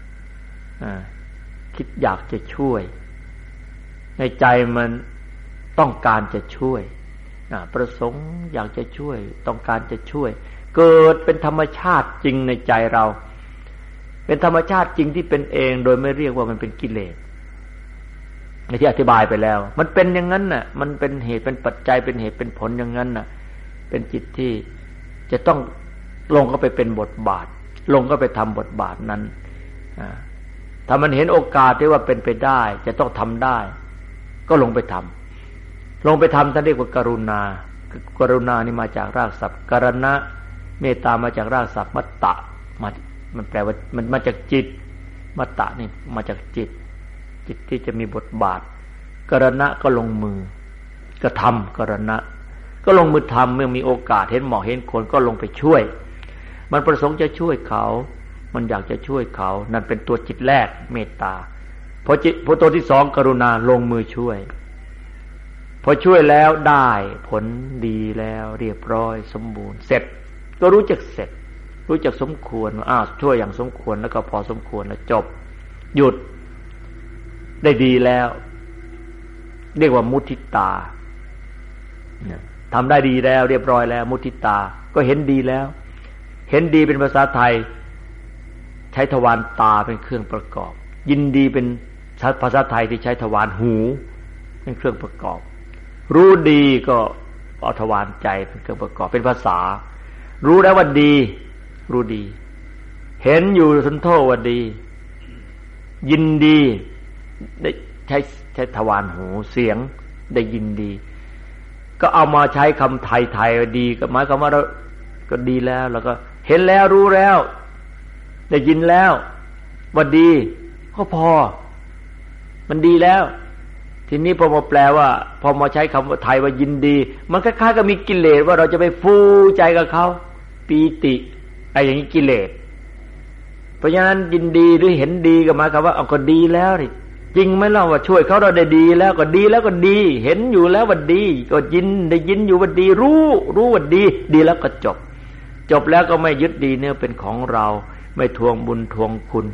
คิดอยากจะช่วยในใจมันต้องการจะช่วยประสงค์อยากจะช่วยต้องการจะช่วยเกิดเป็นธรรมชาติจริงในใจเราเป็นธรรมชาติจริงที่เป็นเองโดยไม่เรียกว่ามันเป็นกิเลสที่อธิบายไปแล้วมันเป็นอย่างนั้นน่ะมันเป็นเหตุเป็นปัจจัยเป็นเหตุเป็นผลอย่างนั้นน่ะเป็นจิตที่จะต้องลงเข้าไปเป็นบทบาทลงก็ไปทำบทบาทนั้นถ้ามันเห็นโอกาสที่ว่าเป็นไปได้จะต้องทำได้ก็ลงไปทำท่านเรียกว่ากรุณากรุณานี่มาจากรากศัพท์กรณะเมตตามาจากรากศัพท์มัตตะมันแปลว่ามันมาจากจิตมัตตะนี่มาจากจิตที่จะมีบทบาทกรณะก็ลงมือกระทำกรณะก็ลงมือทำเมื่อมีโอกาสเห็นเหมาะเห็นคนก็ลงไปช่วยมันประสงค์จะช่วยเขามันอยากจะช่วยเขานั่นเป็นตัวจิตแรกเมตตาพอตัวที่สองกรุณาลงมือช่วยพอช่วยแล้วได้ผลดีแล้วเรียบร้อยสมบูรณ์เสร็จก็รู้จักเสร็จรู้จักสมควรว่าช่วยอย่างสมควรแล้วก็พอสมควรแล้วจบหยุดได้ดีแล้วเรียกว่ามุทิตาทำได้ดีแล้วเรียบร้อยแล้วมุทิตาก็เห็นดีแล้วเห็นดีเป็นภาษาไทยใช้ทวารตาเป็นเครื่องประกอบยินดีเป็นภาษาไทยที่ใช้ทวารหูเป็นเครื่องประกอบรู้ดีก็เอาทวารใจเป็นเครื่องประกอบเป็นภาษารู้แล้วว่าดีรู้ดีเห็นอยู่ทนโทษว่าดียินดีได้ใช้ทวารหูเสียงได้ยินดีก็เอามาใช้คำไทยๆดีก็หมายความว่าเราก็ดีแล้วแล้วก็เห็นแล้วรู้แล้วได้ยินแล้วว่าดีก็พอมันดีแล้วทีนี้พอมาแปลว่าพอมาใช้คำว่าไทยว่ายินดีมันคล้ายๆกับมีกิเลสว่าเราจะไปฟูใจกับเขาปีติอะไรอย่างนี้กิเลสเพราะฉะนั้นยินดีหรือเห็นดีก็หมายความว่าเอาก็ดีแล้วนี่จริงไหมเล่าว่าช่วยเขาเราได้ดีแล้วก็ดีแล้วก็ดีเห็นอยู่แล้วว่าดีก็ยินได้ยินอยู่ว่าดีรู้ว่าดีแล้วก็จบแล้วก็ไม่ยึดดีเนี่ยเป็นของเราไม่ทวงบุญทวงคุณ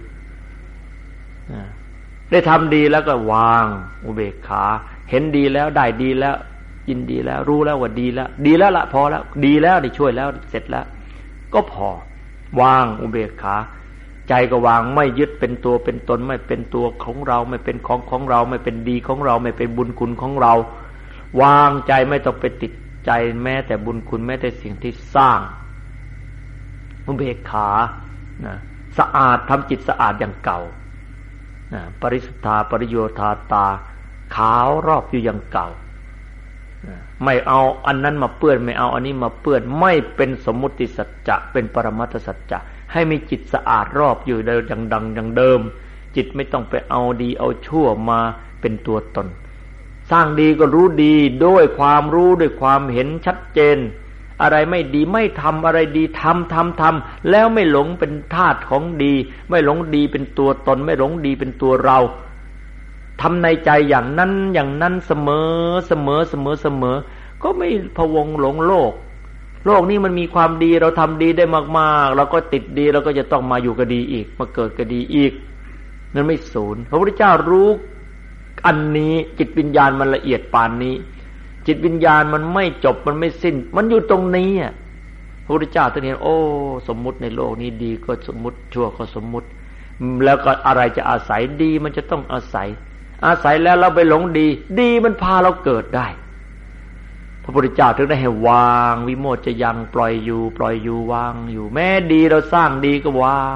ได้ทำดีแล้วก็วางอุเบกขาเห็นดีแล้วได้ดีแล้วยินดีแล้วรู้แล้วว่าดีแล้วละพอแล้วดีแล้วได้ช่วยแล้วเสร็จแล้วก็พอวางอุเบกขาใจก็วางไม่ยึดเป็นตัวเป็นตนไม่เป็นตัวของเราไม่เป็นของเราไม่เป็นดีของเราไม่เป็นบุญคุณของเราวางใจไม่ต้องไปติดใจแม้แต่บุญคุณแม้แต่สิ่งที่สร้างอุเบกขาสะอาดทำจิตสะอาดอย่างเก่าปริสุทธาปริโยธาตาขาวรอบอยู่อย่างเก่าไม่เอาอันนั้นมาเปื้อนไม่เอาอันนี้มาเปื้อนไม่เป็นสมมุติสัจจะเป็นปรมัตถสัจจะให้มีจิตสะอาดรอบอยู่อย่างดังอย่างเดิมจิตไม่ต้องไปเอาดีเอาชั่วมาเป็นตัวตนสร้างดีก็รู้ดีด้วยความรู้ด้วยความเห็นชัดเจนอะไรไม่ดีไม่ทำอะไรดีทำแล้วไม่หลงเป็นธาตุของดีไม่หลงดีเป็นตัวตนไม่หลงดีเป็นตัวเราทำในใจอย่างนั้นเสมอก็ไม่พะวงหลงโลกนี้มันมีความดีเราทำดีได้มากๆเราก็ติดดีเราก็จะต้องมาอยู่กับดีอีกมาเกิดกับดีอีกนั่นไม่สูญพระพุทธเจ้ารู้อันนี้จิตวิญญาณมันละเอียดปานนี้จิตวิญญาณมันไม่จบมันไม่สิ้นมันอยู่ตรงนี้พระพุทธเจ้าท่านเห็นโอ้สมมุติในโลกนี้ดีก็สมมุติชั่วก็สมมุติแล้วก็อะไรจะอาศัยดีมันจะต้องอาศัยแล้วเราไปหลงดีมันพาเราเกิดได้พระพุทธเจ้าถึงได้ให้วางวิโมชฌยังปล่อยอยู่วางอยู่แม้ดีเราสร้างดีก็วาง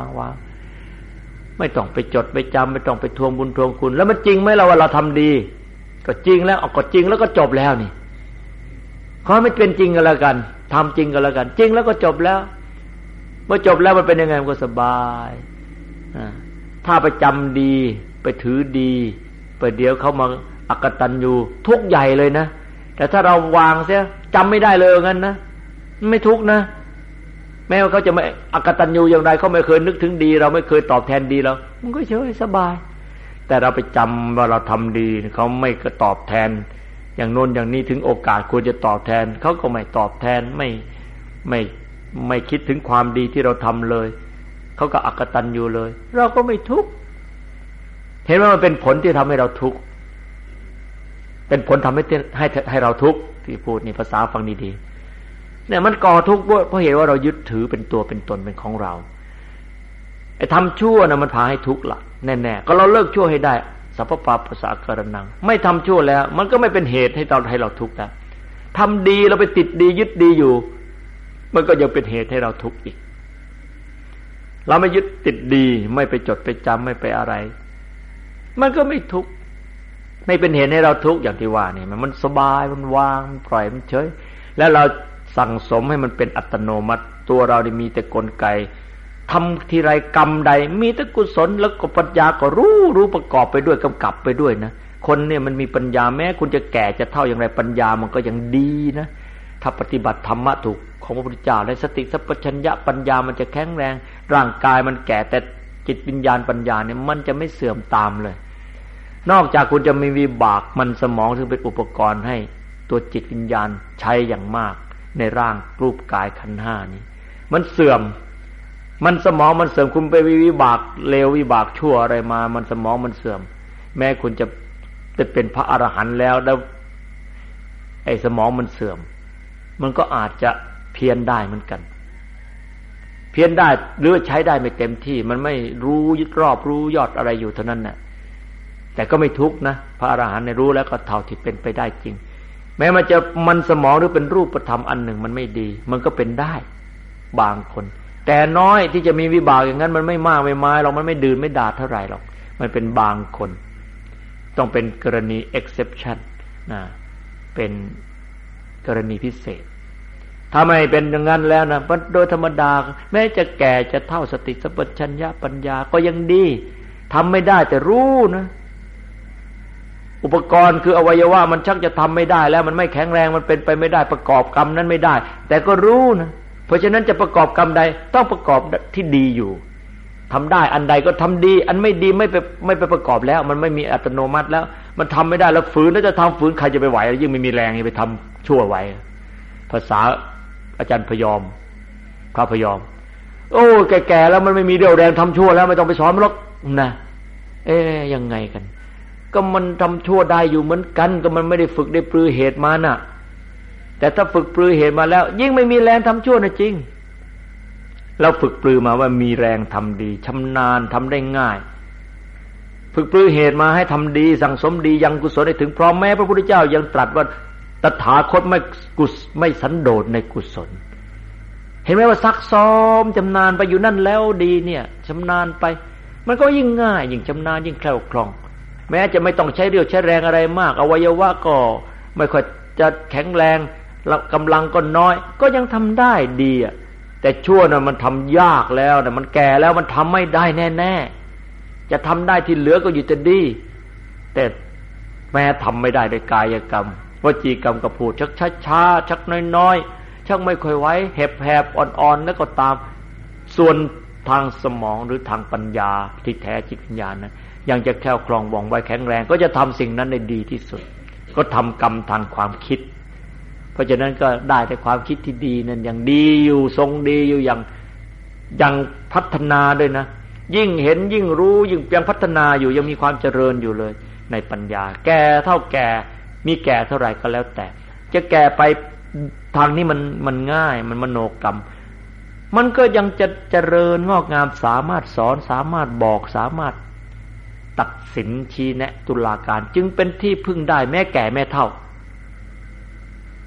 ไม่ต้องไปจดไปจำไม่ต้องไปทวงบุญทวงคุณแล้วมันจริงไหมเราว่าเราทำดีก็จริงแล้วก็จริงแล้วก็จบแล้วนี่ขอไม่เป็นจริงกันแล้วกันทำจริงกันแล้วกันจริงแล้วก็จบแล้วเมื่อจบแล้วมันเป็นยังไงมันก็สบายถ้าไปจำดีไปถือดีไปเดี๋ยวเขามาอกตัญญูทุกข์ใหญ่เลยนะแต่ถ้าเราวางเสียจำไม่ได้เลยงั้นนะไม่ทุกข์นะแม้ว่าเขาจะไม่อกตัญญูอย่างไรเขาไม่เคยนึกถึงดีเราไม่เคยตอบแทนดีเรามันก็เฉยสบายแต่เราไปจำว่าเราทำดีเขาไม่ก็ตอบแทนอย่างโน้นอย่างนี้ถึงโอกาสควรจะตอบแทนเขาก็ไม่ตอบแทนไม่คิดถึงความดีที่เราทำเลยเขาก็อกตัญญูเลยเราก็ไม่ทุกข์เห็นว่ามันเป็นผลที่ทำให้เราทุกข์เป็นผลทำให้เราทุกข์ที่พูดนี่ภาษาฟังดีๆเนี่ยมันก่อทุกข์เพราะเหตุว่าเรายึดถือเป็นตัวเป็นตนเป็นของเราไอ้ทำชั่วนะมันพาให้ทุกข์ละแน่ๆก็เราเลิกชั่วให้ได้สัพพปาปัสสะการนังไม่ทำชั่วแล้วมันก็ไม่เป็นเหตุให้เราทุกข์แล้วทำดีเราไปติดดียึดดีอยู่มันก็ยังเป็นเหตุให้เราทุกข์อีกเราไม่ยึดติดดีไม่ไปจดไปจำไม่ไปอะไรมันก็ไม่ทุกข์ไม่เป็นเหตุให้เราทุกข์อย่างที่ว่านี่มันสบายมันวางมันปล่อยมันเฉยแล้วเราสั่งสมให้มันเป็นอัตโนมัติตัวเราได้มีแต่กลไกทำทีไรกรรมใดมีแต่กุศลแล้วก็ปัญญาก็รู้ประกอบไปด้วยกำกับไปด้วยนะคนเนี่ยมันมีปัญญาแม้คุณจะแก่จะเฒ่าอย่างไรปัญญามันก็ยังดีนะถ้าปฏิบัติธรรมะถูกของพระพุทธเจ้าได้สติสัพพัญญะปัญญามันจะแข็งแรงร่างกายมันแก่แต่จิตวิญญาณปัญญาเนี่ยมันจะไม่เสื่อมตามเลยนอกจากคุณจะมีวิบากมันสมองซึ่งเป็นอุปกรณ์ให้ตัวจิตวิญญาณใช้อย่างมากในร่างรูปกายขันธ์ห้านี้มันเสื่อมมันสมองมันเสื่อมคุณไปวิบากเลววิบากชั่วอะไรมามันสมองมันเสื่อมแม้คุณจะเป็นพระอรหันต์แล้วไอ้สมองมันเสื่อมมันก็อาจจะเพี้ยนได้เหมือนกันเพี้ยนได้หรือใช้ได้ไม่เต็มที่มันไม่รู้ยึดรอบรู้ยอดอะไรอยู่เท่านั้นน่ะแต่ก็ไม่ทุกข์นะพระอรหันต์รู้แล้วก็เท่าที่เป็นไปได้จริงแม้มันจะมันสมองหรือเป็นรูปธรรมอันหนึ่งมันไม่ดีมันก็เป็นได้บางคนแต่น้อยที่จะมีวิบากอย่างนั้นมันไม่มากไม่มายหรอกมันไม่ดื่นไม่ดาดเท่าไหร่หรอกมันเป็นบางคนต้องเป็นกรณี exception นะเป็นกรณีพิเศษถ้าไม่เป็นอย่างนั้นแล้วนะโดยธรรมดาแม้จะแก่จะเฒ่าสติสัพพัญญะปัญญาก็ยังดีทำไม่ได้แต่รู้นะอุปกรณ์คืออวัยวะมันชักจะทำไม่ได้แล้วมันไม่แข็งแรงมันเป็นไปไม่ได้ประกอบกรรมนั้นไม่ได้แต่ก็รู้นะเพราะฉะนั้นจะประกอบกรรมใดต้องประกอบที่ดีอยู่ทำได้อันใดก็ทำดีอันไม่ดีไม่ไปประกอบแล้วมันไม่มีอัตโนมัติแล้วมันทำไม่ได้แล้วฝืนแล้วจะทำฝืนใครจะไปไหวยิ่งไม่มีแรงไปทำชั่วไหวภาษาอาจารย์พยอมพระพยอมโอ้แก่ๆแล้วมันไม่มีเรี่ยวแรงทำชั่วแล้วไม่ต้องไปสอนมันหรอกนะยังไงกันก็มันทำชั่วได้อยู่เหมือนกันก็มันไม่ได้ฝึกได้ปรือเหตุมาน่ะแต่ถ้าฝึกปรือเหตุมาแล้วยิ่งไม่มีแรงทำชั่วนะจริงเราฝึกปรือมาว่ามีแรงทำดีชำนาญทำได้ง่ายฝึกปรือเหตุมาให้ทำดีสั่งสมดียังกุศลให้ถึงพร้อมแม้พระพุทธเจ้ายังตรัสว่าตถาคตไม่สันโดษในกุศลเห็นไหมว่าซักซ้อมชำนาญไปอยู่นั่นแล้วดีเนี่ยชำนาญไปมันก็ยิ่งง่ายยิ่งชำนาญยิ่งแคล่วคล่องแม้จะไม่ต้องใช้เรี่ยวใช้แรงอะไรมากอวัยวะก็ไม่ค่อยจะแข็งแรงกำลังก็น้อยก็ยังทำได้ดีอ่ะแต่ชั่วน่ะมันทำยากแล้วน่ะมันแก่แล้วมันทำไม่ได้แน่ๆจะทำได้ที่เหลือก็อยู่จะดีแต่แม้ทำไม่ได้ด้วยกายกรรมวจีกรรมก็พูดชักช้าๆชักน้อยๆชักไม่ค่อยไหวแหบๆอ่อนๆแล้วก็ตามส่วนทางสมองหรือทางปัญญาที่แท้จิตวิญญาณนะยังจะแข็งคล่องว่องไวแข็งแรงก็จะทำสิ่งนั้นได้ดีที่สุดก็ทำกรรมทางความคิดเพราะฉะนั้นก็ได้แต่ความคิดที่ดีนั่นอย่างดีอยู่ทรงดีอยู่อย่างพัฒนาด้วยนะยิ่งเห็นยิ่งรู้ยิ่งยังพัฒนาอยู่ยังมีความเจริญอยู่เลยในปัญญาแก่เท่าแก่มีแก่เท่าไหร่ก็แล้วแต่จะแก่ไปทางนี้มันง่ายมันมโนกรรมมันก็ยังจะเจริญงอกงามสามารถสอนสามารถบอกสามารถตัดสินชี้แนะตุลาการจึงเป็นที่พึ่งได้แม้แก่แม้เฒ่า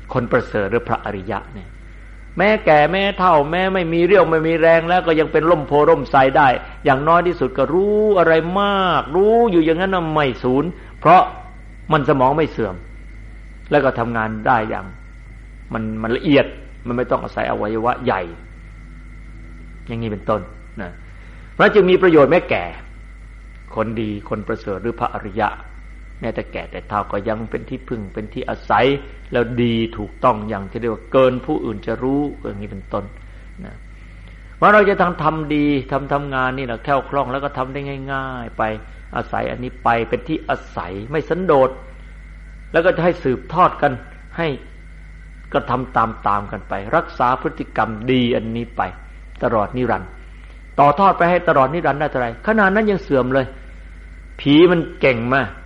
คนประเสริฐหรือพระอริยะเนี่ยแม้แก่แม้เฒ่าแม้ไม่มีเรี่ยวไม่มีแรงแล้วก็ยังเป็นร่มโพร่มไทรได้อย่างน้อยที่สุดก็รู้อะไรมากรู้อยู่อย่างนั้นไม่สูญเพราะมันสมองไม่เสื่อมแล้วก็ทำงานได้อย่างมันละเอียดมันไม่ต้องอาศัยอวัยวะใหญ่อย่างนี้เป็นต้นนะเพราะจึงมีประโยชน์แม้แก่คนดีคนประเสริฐหรือพระอริยะแม้แต่แก่แต่เฒ่าก็ยังเป็นที่พึ่งเป็นที่อาศัยแล้วดีถูกต้องอย่างที่เรียกว่าเกินผู้อื่นจะรู้อย่างนี้เป็นต้นนะว่าเราจะทำดีทำงานนี่นะแคล่วคล่องแล้วก็ทำได้ง่ายๆไปอาศัยอันนี้ไปเป็นที่อาศัยไม่สันโดษแล้วก็จะให้สืบทอดกันให้กระทำตามกันไปรักษาพฤติกรรมดีอันนี้ไปตลอดนิรันดร์ต่อทอดไปให้ตลอดนิรันดร์ได้เท่าไหร่ขนาดนั้นยังเสื่อมเลยผีมันเก่งมาก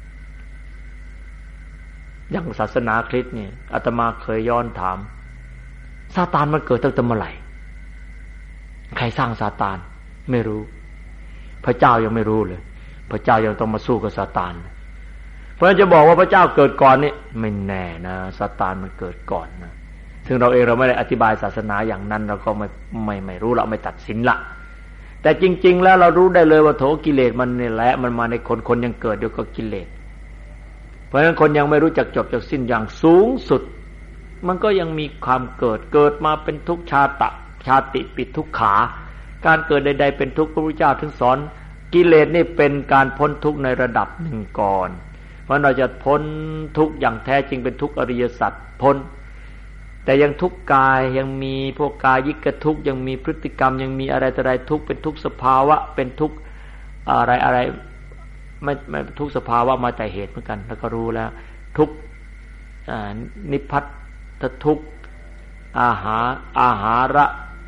อย่างศาสนาคริสต์เนี่ยอาตมาเคยย้อนถามซาตานมันเกิดตั้งแต่เมื่อไหร่ใครสร้างซาตานไม่รู้พระเจ้ายังไม่รู้เลยพระเจ้ายังต้องมาสู้กับซาตานเพราะฉะนั้นจะบอกว่าพระเจ้าเกิดก่อนนี่ไม่แน่นะซาตานมันเกิดก่อนนะซึ่งเราเองเราไม่ได้อธิบายศาสนาอย่างนั้นเราก็ไม่รู้ละไม่ตัดสินละแต่จริงๆแล้วเรารู้ได้เลยว่าโถกิเลสมันนี่แหละมันมาในคนยังเกิดเดี๋ยวก็กิเลสเพราะฉะนั้นคนยังไม่รู้จักจบจากสิ้นอย่างสูงสุดมันก็ยังมีความเกิดมาเป็นทุกข์ชาติปิทุกขาการเกิดใดๆเป็นทุกข์พระพุทธเจ้าถึงสอนกิเลสนี่เป็นการพ้นทุกข์ในระดับหนึ่งก่อนเพราะเราจะพ้นทุกข์อย่างแท้จริงเป็นทุกข์อริยสัจพ้นแต่ยังทุกข์กายยังมีพวกกายิกทุกข์ยังมีพฤติกรรมยังมีอะไรต่ออะไรทุกข์เป็นทุกข์สภาวะเป็นทุกข์อะไรไม่ทุกสภาวะมาแต่เหตุเหมือนกันแล้วก็รู้แล้วทุกนิพพัทธทุกอาหาระ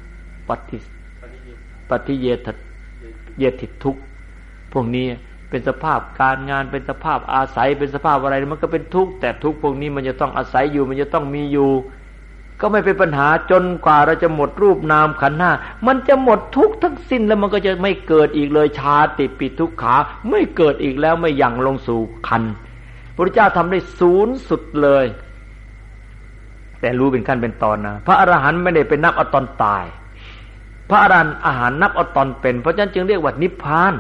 ปฏิเยติทุกพวกนี้เป็นสภาพการงานเป็นสภาพอาศัยเป็นสภาพอะไรมันก็เป็นทุกข์แต่ทุกข์พวกนี้มันจะต้องอาศัยอยู่มันจะต้องมีอยู่ก็ไม่เป็นปัญหาจนกว่าเราจะหมดรูปนามขันธ์ห้ามันจะหมดทุกข์ทั้งสิ้นแล้วมันก็จะไม่เกิดอีกเลยชาติปิทุกขาไม่เกิดอีกแล้วไม่ยั่งลงสู่ขันธ์พระพุทธเจ้าทำได้สูงสุดเลยแต่รู้เป็นขั้นเป็นตอนนะพระอรหันต์ไม่ได้เป็นนับเอาตอนตายพระอรหันต์อาหารนับเอาตอนเป็นเพราะฉะนั้นจึงเรียกว่านิพพาน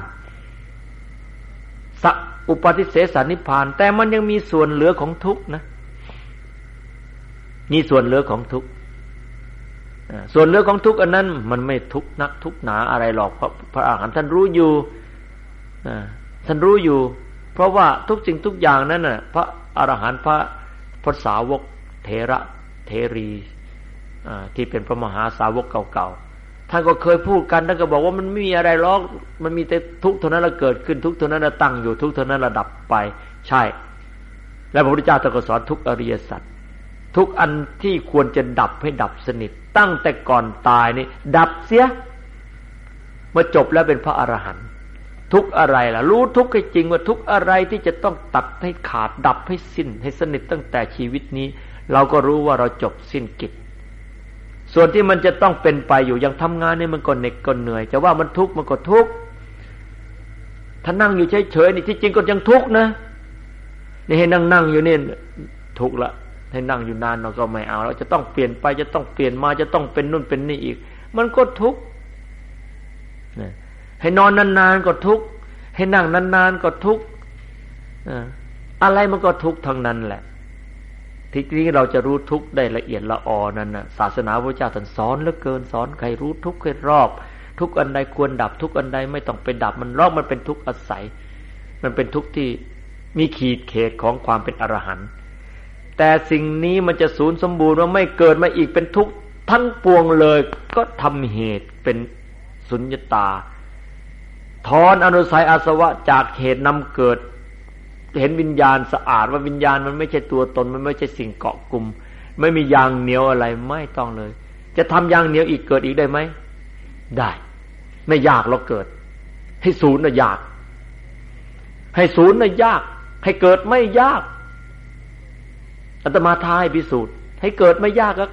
สัพอุปาทิเสสนิพพานแต่มันยังมีส่วนเหลือของทุกข์นะมีส่วนเหลือของทุกข์ส่วนเหลือของทุกข์อันนั้นมันไม่ทุกข์นักทุกข์หนาอะไรหรอกเพราะพระอรหันต์ท่านรู้อยู่ท่านรู้อยู่เพราะว่าทุกสิ่งทุกอย่างนั้นน่ะพระอรหันต์พระสาวกเถระเถรีที่เป็นพระมหาสาวกเก่าๆท่านก็เคยพูดกันท่านก็บอกว่ามันไม่มีอะไรหรอกมันมีแต่ทุกข์เท่านั้นละเกิดขึ้นทุกข์เท่านั้นละตั้งอยู่ทุกข์เท่านั้นละดับไปใช่และพระพุทธเจ้าท่านก็สอนทุกอริยสัจทุกอันที่ควรจะดับให้ดับสนิทตั้งแต่ก่อนตายนี่ดับเสียเมื่อจบแล้วเป็นพระอรหันต์ทุกอะไรล่ะรู้ทุกให้จริงว่าทุกอะไรที่จะต้องตัดให้ขาดดับให้สิ้นให้สนิทตั้งแต่ชีวิตนี้เราก็รู้ว่าเราจบสิ้นกิจส่วนที่มันจะต้องเป็นไปอยู่ยังทำงานนี่มันก็เหน็ดก็เหนื่อยจะว่ามันทุกข์มันก็ทุกข์ถ้านั่งอยู่เฉยๆนี่ที่จริงก็ยังทุกข์นะนี่ให้นั่งอยู่นี่ทุกข์ละให้นั่งอยู่นานเราก็ไม่เอาแล้วจะต้องเปลี่ยนไปจะต้องเปลี่ยนมาจะต้องเป็นนู่นเป็นนี่อีกมันก็ทุกข์ให้นอนนานๆก็ทุกข์ให้นั่งนานๆก็ทุกข์อะไรมันก็ทุกข์ทั้งนั้นแหละทีนี้เราจะรู้ทุกข์ได้ละเอียดละออนั้นน่ะศาสนาพระเจ้าท่านสอนเหลือเกินสอนใครรู้ทุกข์ให้รอบทุกข์อันใดควรดับทุกข์อันใดไม่ต้องไปดับมันรอบมันเป็นทุกข์อาศัยมันเป็นทุกข์ที่มีขีดเขตของความเป็นอรหันต์แต่สิ่งนี้มันจะสูญสมบูรณ์ว่าไม่เกิดมาอีกเป็นทุกข์ทั้งปวงเลยก็ทำเหตุเป็นสุญญตาถอนอนุสัยอาสวะจากเหตุนำเกิดเห็นวิญญาณสะอาดว่าวิญญาณมันไม่ใช่ตัวตนมันไม่ใช่สิ่งเกาะกลุ่มไม่มียางเหนียวอะไรไม่ต้องเลยจะทำยางเหนียวอีกเกิดอีกได้ไหมได้ไม่ยากเราเกิดให้ศูนย์น่ะยากให้ศูนย์น่ะยากให้เกิดไม่ยากอาตมาท้าให้พิสูจน์ให้เกิดไม่ยากก็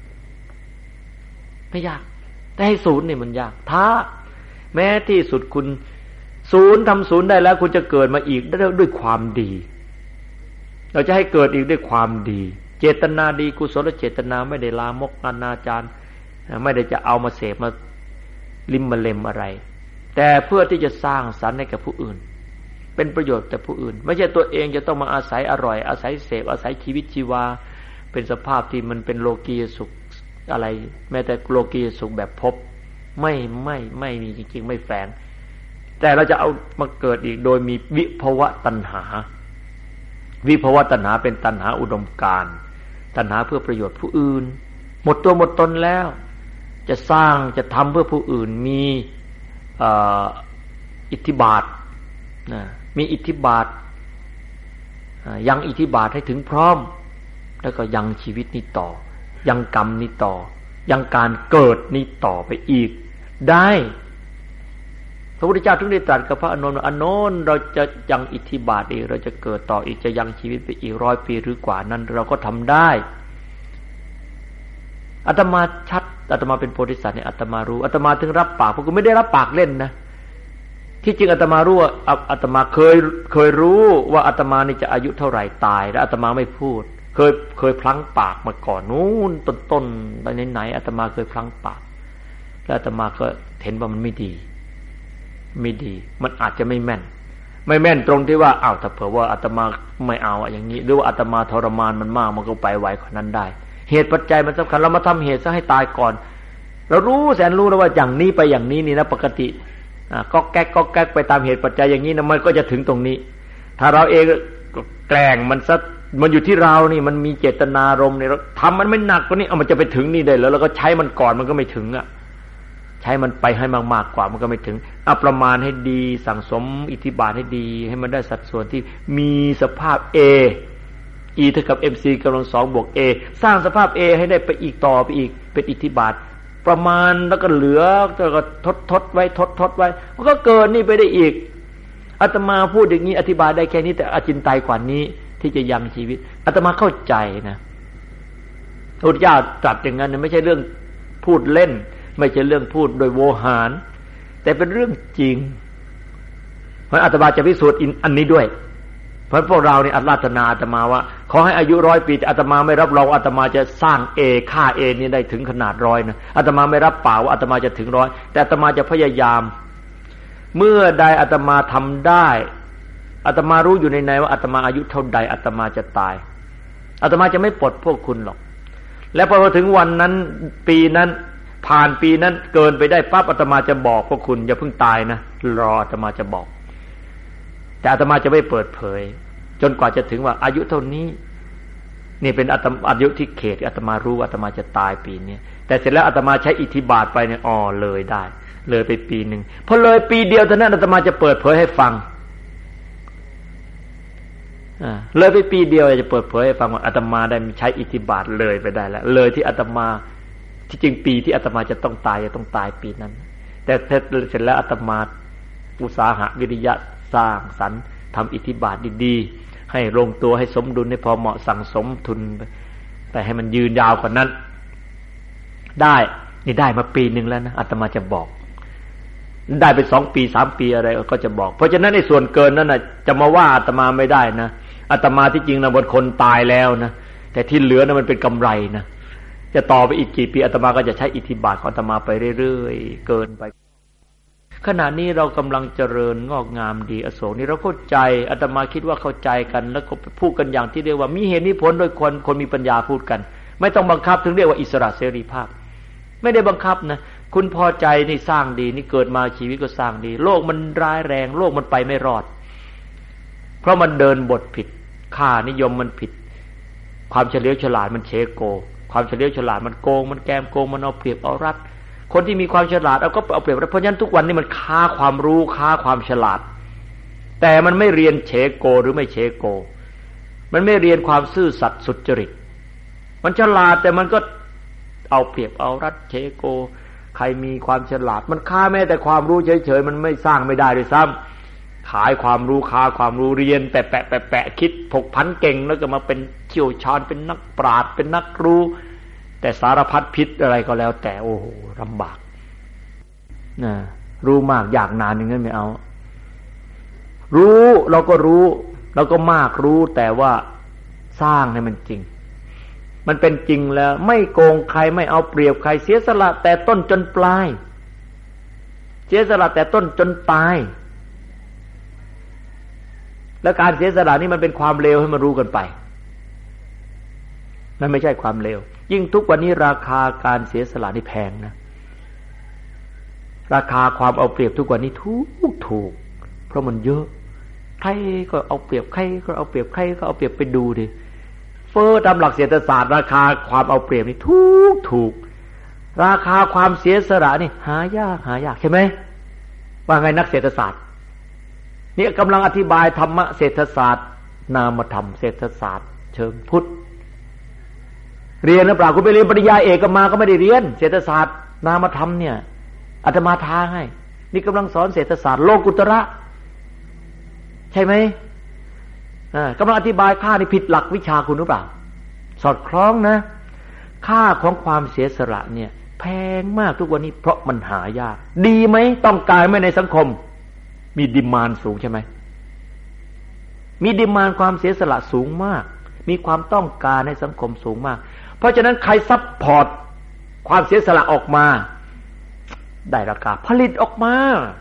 ไม่ยากแต่ให้ศูนย์เนี่ยมันยากท้าแม้ที่สุดคุณศูนย์ทำศูนย์ได้แล้วคุณจะเกิดมาอีกได้ด้วยความดีเราจะให้เกิดอีกด้วยความดีเจตนาดีกุศลเจตนาไม่ได้ลามกอนาจารไม่ได้จะเอามาเสพมาลิ้มมาเล็มอะไรแต่เพื่อที่จะสร้างสรรค์ให้กับผู้อื่นเป็นประโยชน์แต่ผู้อื่นไม่ใช่ตัวเองจะต้องมาอาศัยอร่อยอาศัยเสพอาศัยชีวิตชีวาเป็นสภาพที่มันเป็นโลกียสุขอะไรแม้แต่โลกียสุขแบบพบไม่มีจริงๆไม่แฝงแต่เราจะเอามาเกิดอีกโดยมีวิภวตัณหาวิภวตัณหาเป็นตัณหาอุดมการณ์ตัณหาเพื่อประโยชน์ผู้อื่นหมดตัวหมดตนแล้วจะสร้างจะทำเพื่อผู้อื่นมีอิทธิบาทมีอิทธิบาทยังอิทธิบาทให้ถึงพร้อมแล้วก็ยังชีวิตนี้ต่อยังกรรมนี้ต่อยังการเกิดนี้ต่อไปอีกได้พระพุทธเจ้าถึงได้ตรัสกับพระอานนท์ว่าอานนท์เราจะยังอิทธิบาทอีกเราจะเกิดต่ออีกจะยังชีวิตไปอีก100 ปีหรือกว่านั้นเราก็ทำได้อาตมาชัดอาตมาเป็นโพธิสัตว์เนี่ยอาตมารู้อาตมาถึงรับปากเพราะกูไม่ได้รับปากเล่นนะที่จริงอาตมารู้ว่าอาตมาเคยรู้ว่าอาตมานี่จะอายุเท่าไหร่ตายแล้วอาตมาไม่พูดเคยพลั้งปากมาก่อนนู้นต้นไปไหนอาตมาเคยพลั้งปากแล้วอาตมาก็เห็นว่ามันไม่ดีมันอาจจะไม่แม่นตรงที่ว่าอ้าวถ้าเผื่อว่าอาตมาไม่เอาอย่างนี้หรือว่าอาตมาทรมานมันมากมันก็ไปไวกว่านั้นได้เหตุปัจจัยมันสำคัญเรามาทำเหตุซะให้ตายก่อนเรารู้แสนรู้แล้วว่าอย่างนี้ไปอย่างนี้นี่นะปกติก็แก๊กไปตามเหตุปัจจัยอย่างนี้นะมันก็จะถึงตรงนี้ถ้าเราเองแกล้งมันซะมันอยู่ที่เรานี่มันมีเจตนารมณ์เนี่ยเราทำมันไม่หนักกว่านี้มันจะไปถึงนี่ได้แล้วเราก็ใช้มันก่อนมันก็ไม่ถึงใช้มันไปให้มากๆกว่ามันก็ไม่ถึงประมาณให้ดีสั่งสมอิทธิบาทให้ดีให้มันได้สัดส่วนที่มีสภาพ E เท่ากับ MC กำลัง2 บวก A สร้างสภาพ A ให้ได้ไปอีกต่อไปอีกเป็นอิทธิบาทประมาณแล้วก็เหลือแล้วก็ทดไว้มันก็เกินนี่ไปได้อีกอาตมาพูดอย่างนี้อธิบายได้แค่นี้แต่อจินไตยกว่านี้ที่จะยังชีวิตอาตมาเข้าใจนะพระพุทธเจ้าตรัสอย่างนั้นไม่ใช่เรื่องพูดเล่นไม่ใช่เรื่องพูดโดยโวหารแต่เป็นเรื่องจริงเพราะอาตมาจะพิสูจน์อันนี้ด้วยเพราะพวกเราเนี่ยอาราธนาอาตมาว่าขอให้อายุ100 ปีแต่อาตมาไม่รับรองอาตมาจะสร้างค่า นี่ได้ถึงขนาด100นะอาตมาไม่รับปากว่าอาตมาจะถึง100แต่อาตมาจะพยายามเมื่อใดอาตมาทำได้อาตมารู้อยู่ในว่าอาตมาอายุเท่าใดอาตมาจะตายอาตมาจะไม่ปลดพวกคุณหรอกและพอถึงวันนั้นปีนั้นผ่านปีนั้นเกินไปได้ปั๊บอาตมาจะบอกพวกคุณอย่าเพิ่งตายนะรออาตมาจะบอกแต่อาตมาจะไม่เปิดเผยจนกว่าจะถึงว่าอายุเท่านี้นี่เป็นอายุที่เขตอาตมารู้อาตมาจะตายปีนี้แต่เสร็จแล้วอาตมาใช้อิทธิบาทไปเนี่ยเลยได้เลยไปปีนึงพอเลยปีเดียวเท่านั้นอาตมาจะเปิดเผยให้ฟังเลยไปปีเดียวจะเปิดเผยให้ฟังว่าอาตมาได้ใช้อิทธิบาทเลยไปได้แล้วเลยที่อาตมาที่จริงปีที่อาตมาจะต้องตายจะต้องตายปีนั้นแต่เสร็จแล้วอาตมาอุตสาหะวิริยะสร้างสรรค์ทำอิทธิบาทดีๆให้ลงตัวให้สมดุลให้พอเหมาะสั่งสมทุนไปให้มันยืนยาวกว่านั้นได้นี่ได้มาปีนึงแล้วนะอาตมาจะบอกได้ไป2 ปี 3 ปีอะไรก็จะบอกเพราะฉะนั้นในส่วนเกินนั้นน่ะจะมาว่าอาตมาไม่ได้นะอาตมาที่จริงนะบนคนตายแล้วนะแต่ที่เหลือนะมันเป็นกำไรนะจะต่อไปอีกกี่ปีอาตมาก็จะใช้อิทธิบาทของอาตมาไปเรื่อยๆเกินไปขณะนี้เรากำลังเจริญงอกงามดีอโศกนี่เราเข้าใจอาตมาคิดว่าเข้าใจกันแล้วก็พูดกันอย่างที่เรียกว่ามีเหตุมีผลโดยคนมีปัญญาพูดกันไม่ต้องบังคับถึงเรียกว่าอิสระเสรีภาพไม่ได้บังคับนะคุณพอใจนี่สร้างดีนี่เกิดมาชีวิตก็สร้างดีโลกมันร้ายแรงโลกมันไปไม่รอดเพราะมันเดินบทผิดค่านิยมมันผิดความเฉลียวฉลาดมันเชโกความเฉลียวฉลาดมันโกงมันแกมโกงมันเอาเปรียบเอารัดคนที่มีความฉลาดเอาก็เอาเปรียบเพราะฉะนั้นทุกวันนี้มันค้าความรู้ค้าความฉลาดแต่มันไม่เรียนเชโกหรือไม่เชโกมันไม่เรียนความซื่อสัตย์สุจริตมันฉลาดแต่มันก็เอาเปรียบเอารัดเชโกใครมีความฉลาดมันค้าแม้แต่ความรู้เฉยๆมันไม่สร้างไม่ได้ด้วยซ้ำขายความรู้ค้าความรู้เรียนแปะคิดผกผันเก่งแล้วก็มาเป็นเชี่ยวชาญเป็นนักปราชญ์เป็นนักรู้แต่สารพัดพิษอะไรก็แล้วแต่โอ้โหลำบากนะรู้มากอยากนานอย่างนั้นไม่เอารู้เราก็รู้เราก็มากรู้แต่ว่าสร้างให้มันจริงมันเป็นจริงแล้วไม่โกงใครไม่เอาเปรียบใครเสียสละแต่ต้นจนปลายเสียสละแต่ต้นจนตายแล้วการเสียสละนี่มันเป็นความเลวให้มันรู้กันไปมันไม่ใช่ความเลวยิ่งทุกวันนี้ราคาการเสียสละนี่แพงนะราคาความเอาเปรียบทุกวันนี้ถูกเพราะมันเยอะใครก็เอาเปรียบใครก็เอาเปรียบใครก็เอาเปรียบไปดูดิเฟ้อตามหลักเศรษฐศาสตร์ราคาความเอาเปรียบนี่ถูกราคาความเสียสละนี่หายากใช่ไหมว่าไงนักเศรษฐศาสตร์นี่กำลังอธิบายธรรมะเศรษฐศาสตร์นามธรรมเศรษฐศาสตร์เชิงพุทธเรียนหรือเปล่าคุณไปเรียนปริญญาเอกมาก็ไม่ได้เรียนเศรษฐศาสตร์นามธรรมเนี่ยอาตมาทางให้นี่กำลังสอนเศรษฐศาสตร์โลกุตระใช่ไหมกำลังอธิบายค่านี่ผิดหลักวิชาคุณหรือเปล่าสอดคล้องนะค่าของความเสียสละเนี่ยแพงมากทุกวันนี้เพราะมันหายากดีไหมต้องการไหมในสังคมมีดีมานด์สูงใช่ไหมมีดีมานด์ความเสียสละสูงมากมีความต้องการในสังคมสูงมากเพราะฉะนั้นใครซัพพอร์ตความเสียสละออกมาได้ราคาผลิตออกมา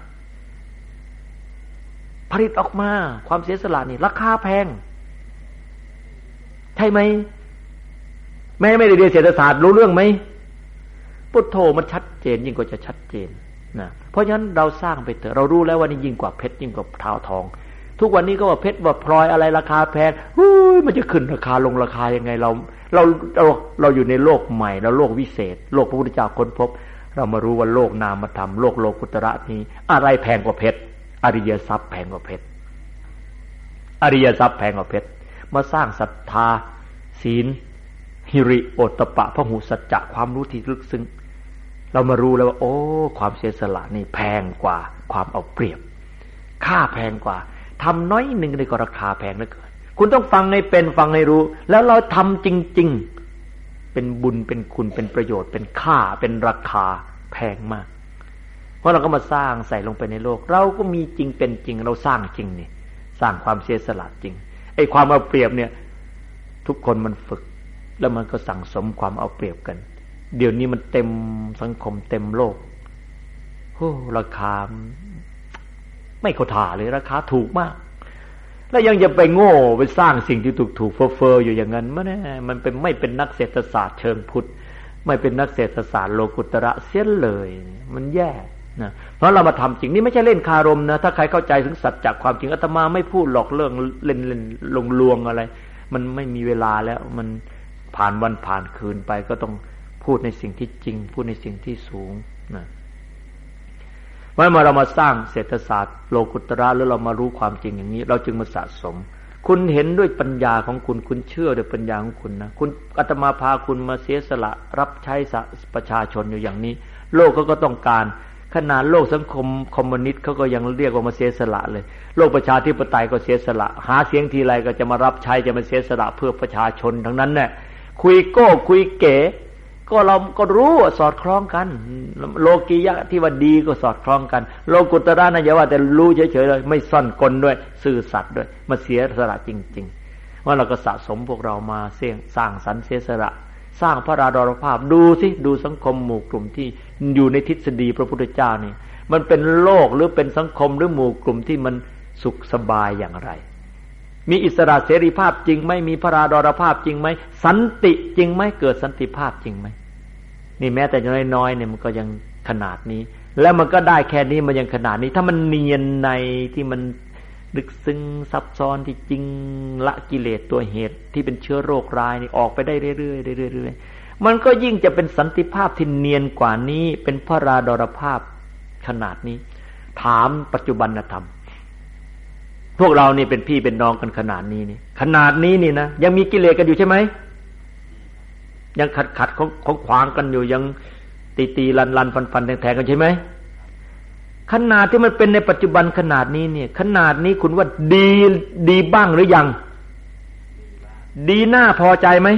ความเสียสละนี่ราคาแพงใช่ไหมแม่ไม่ได้เรียนเศรษฐศาสตร์รู้เรื่องไหมพุทโธมันชัดเจนยิ่งกว่าจะชัดเจนนะเพราะฉะนั้นเราสร้างไปเถอะเรารู้แล้วว่านี่ยิ่งกว่าเพชรยิ่งกว่าเท้าทองทุกวันนี้ก็ว่าเพชรว่าพลอยอะไรราคาแพงมันจะขึ้นราคาลงราคายังไงเราอยู่ในโลกใหม่แล้วโลกวิเศษโลกพระพุทธเจ้าค้นพบเรามารู้ว่าโลกนามธรรมโลกโลกุตระนี้อะไรแพงกว่าเพชรอริยทรัพย์แพงกว่าเพชรอริยทรัพย์แพงกว่าเพชรมาสร้างศรัทธาศีลหิริโอตตปะพหุสัจจะความรู้ที่ลึกซึ้งเรามารู้แล้วว่าโอ้ความเสียสละนี่แพงกว่าความเอาเปรียบค่าแพงกว่าทำน้อยหนึ่งเลยก็ราคาแพงเหลือเกินคุณต้องฟังให้เป็นฟังให้รู้แล้วเราทำจริงๆเป็นบุญเป็นคุณเป็นประโยชน์เป็นค่าเป็นราคาแพงมากเพราะเราก็มาสร้างใส่ลงไปในโลกเราก็มีจริงเป็นจริงเราสร้างจริงนี่สร้างความเสียสละจริงไอ้ความเอาเปรียบเนี่ยทุกคนมันฝึกแล้วมันก็สั่งสมความเอาเปรียบกันเดี๋ยวนี้มันเต็มสังคมเต็มโลกโอ้ราคาไม่เข้าท่าเลยราคาถูกมากแล้วยังจะไปโง่ไปสร้างสิ่งที่ถูกเฟ้ออยู่อย่างนั้นมันเป็นไม่เป็นนักเศรษฐศาสตร์เชิงพุทธไม่เป็นนักเศรษฐศาสตร์โลกุตระเสียเลยมันแย่นะเพราะเรามาทำจริงนี่ไม่ใช่เล่นคารมนะถ้าใครเข้าใจถึงสัจจะความจริงอาตมาไม่พูดหลอกเรื่องเล่นลวงอะไรมันไม่มีเวลาแล้วมันผ่านวันผ่านคืนไปก็ต้องพูดในสิ่งที่จริงพูดในสิ่งที่สูงนะเมื่อเรามาสร้างเศรษฐศาสตร์โลกุตระแล้วเรามารู้ความจริงอย่างนี้เราจึงมาสะสมคุณเห็นด้วยปัญญาของคุณเชื่อด้วยปัญญาของคุณนะคุณอาตมาพาคุณมาเสียสละรับใช้ประชาชนอยู่อย่างนี้โลกเขาก็ต้องการขนาดโลกสังคมคอมมิวนิสต์เขาก็ยังเรียกว่ามาเสียสละเลยโลกประชาธิปไตยก็เสียสละหาเสียงทีไรก็จะมารับใช้จะมาเสียสละเพื่อประชาชนทั้งนั้นแหละคุยโก้คุยเก๋ก็เราก็รู้สอดคล้องกันโลกียะที่ว่าดีก็สอดคล้องกันโลกุตระนะอย่าว่าแต่รู้เฉยๆเลยไม่ซ่อนกลด้วยซื่อสัตย์ด้วยมาเสียสละจริงๆว่าเราก็สะสมพวกเรามาสร้างสรรค์เสียสละสร้างพระราดรภาพดูสิดูสังคมหมู่กลุ่มที่อยู่ในทฤษฎีพระพุทธเจ้านี่มันเป็นโลกหรือเป็นสังคมหรือหมู่กลุ่มที่มันสุขสบายอย่างไรมีอิสระเสรีภาพจริงไหมมีพระราดรภาพจริงไหมสันติจริงไหมเกิดสันติภาพจริงไหมนี่แม้แต่น้อยๆเนี่ยมันก็ยังขนาดนี้แล้วมันก็ได้แค่นี้มันยังขนาดนี้ถ้ามันเนียนในที่มันลึกซึ้งซับซ้อนที่จริงละกิเลสตัวเหตุที่เป็นเชื้อโรคร้ายนี่ออกไปได้เรื่อยๆมันก็ยิ่งจะเป็นสันติภาพที่เนียนกว่านี้เป็นพระราดรภาพขนาดนี้ถามปัจจุบันธรรมพวกเรานี่เป็นพี่เป็นน้องกันขนาดนี้นี่นะยังมีกิเลสกันอยู่ใช่ไหมยังขัดของขวางกันอยู่ยังตีลันฟันแทงกันใช่ไหมขนาดที่มันเป็นในปัจจุบันขนาดนี้เนี่ยขนาดนี้คุณว่าดีบ้างหรือยังดีหน้าพอใจไหม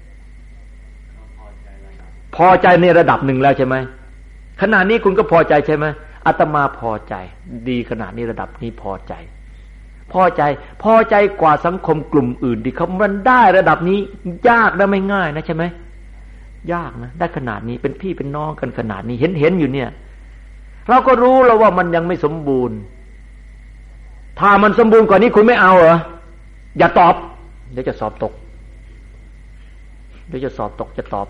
พอใจในระดับหนึ่งแล้วใช่ไหมขนาดนี้คุณก็พอใจใช่ไหมอาตมาพอใจดีขนาดนี้ระดับนี้พอใจพอใจกว่าสังคมกลุ่มอื่นที่เขามันได้ระดับนี้ยากนะไม่ง่ายนะใช่ไหมยากนะได้ขนาดนี้เป็นพี่เป็นน้องกันขนาดนี้เห็นอยู่เนี่ยเราก็รู้แล้วว่ามันยังไม่สมบูรณ์ถ้ามันสมบูรณ์กว่านี้คุณไม่เอาเหรออย่าตอบเดี๋ยวจะสอบตกจะตอบ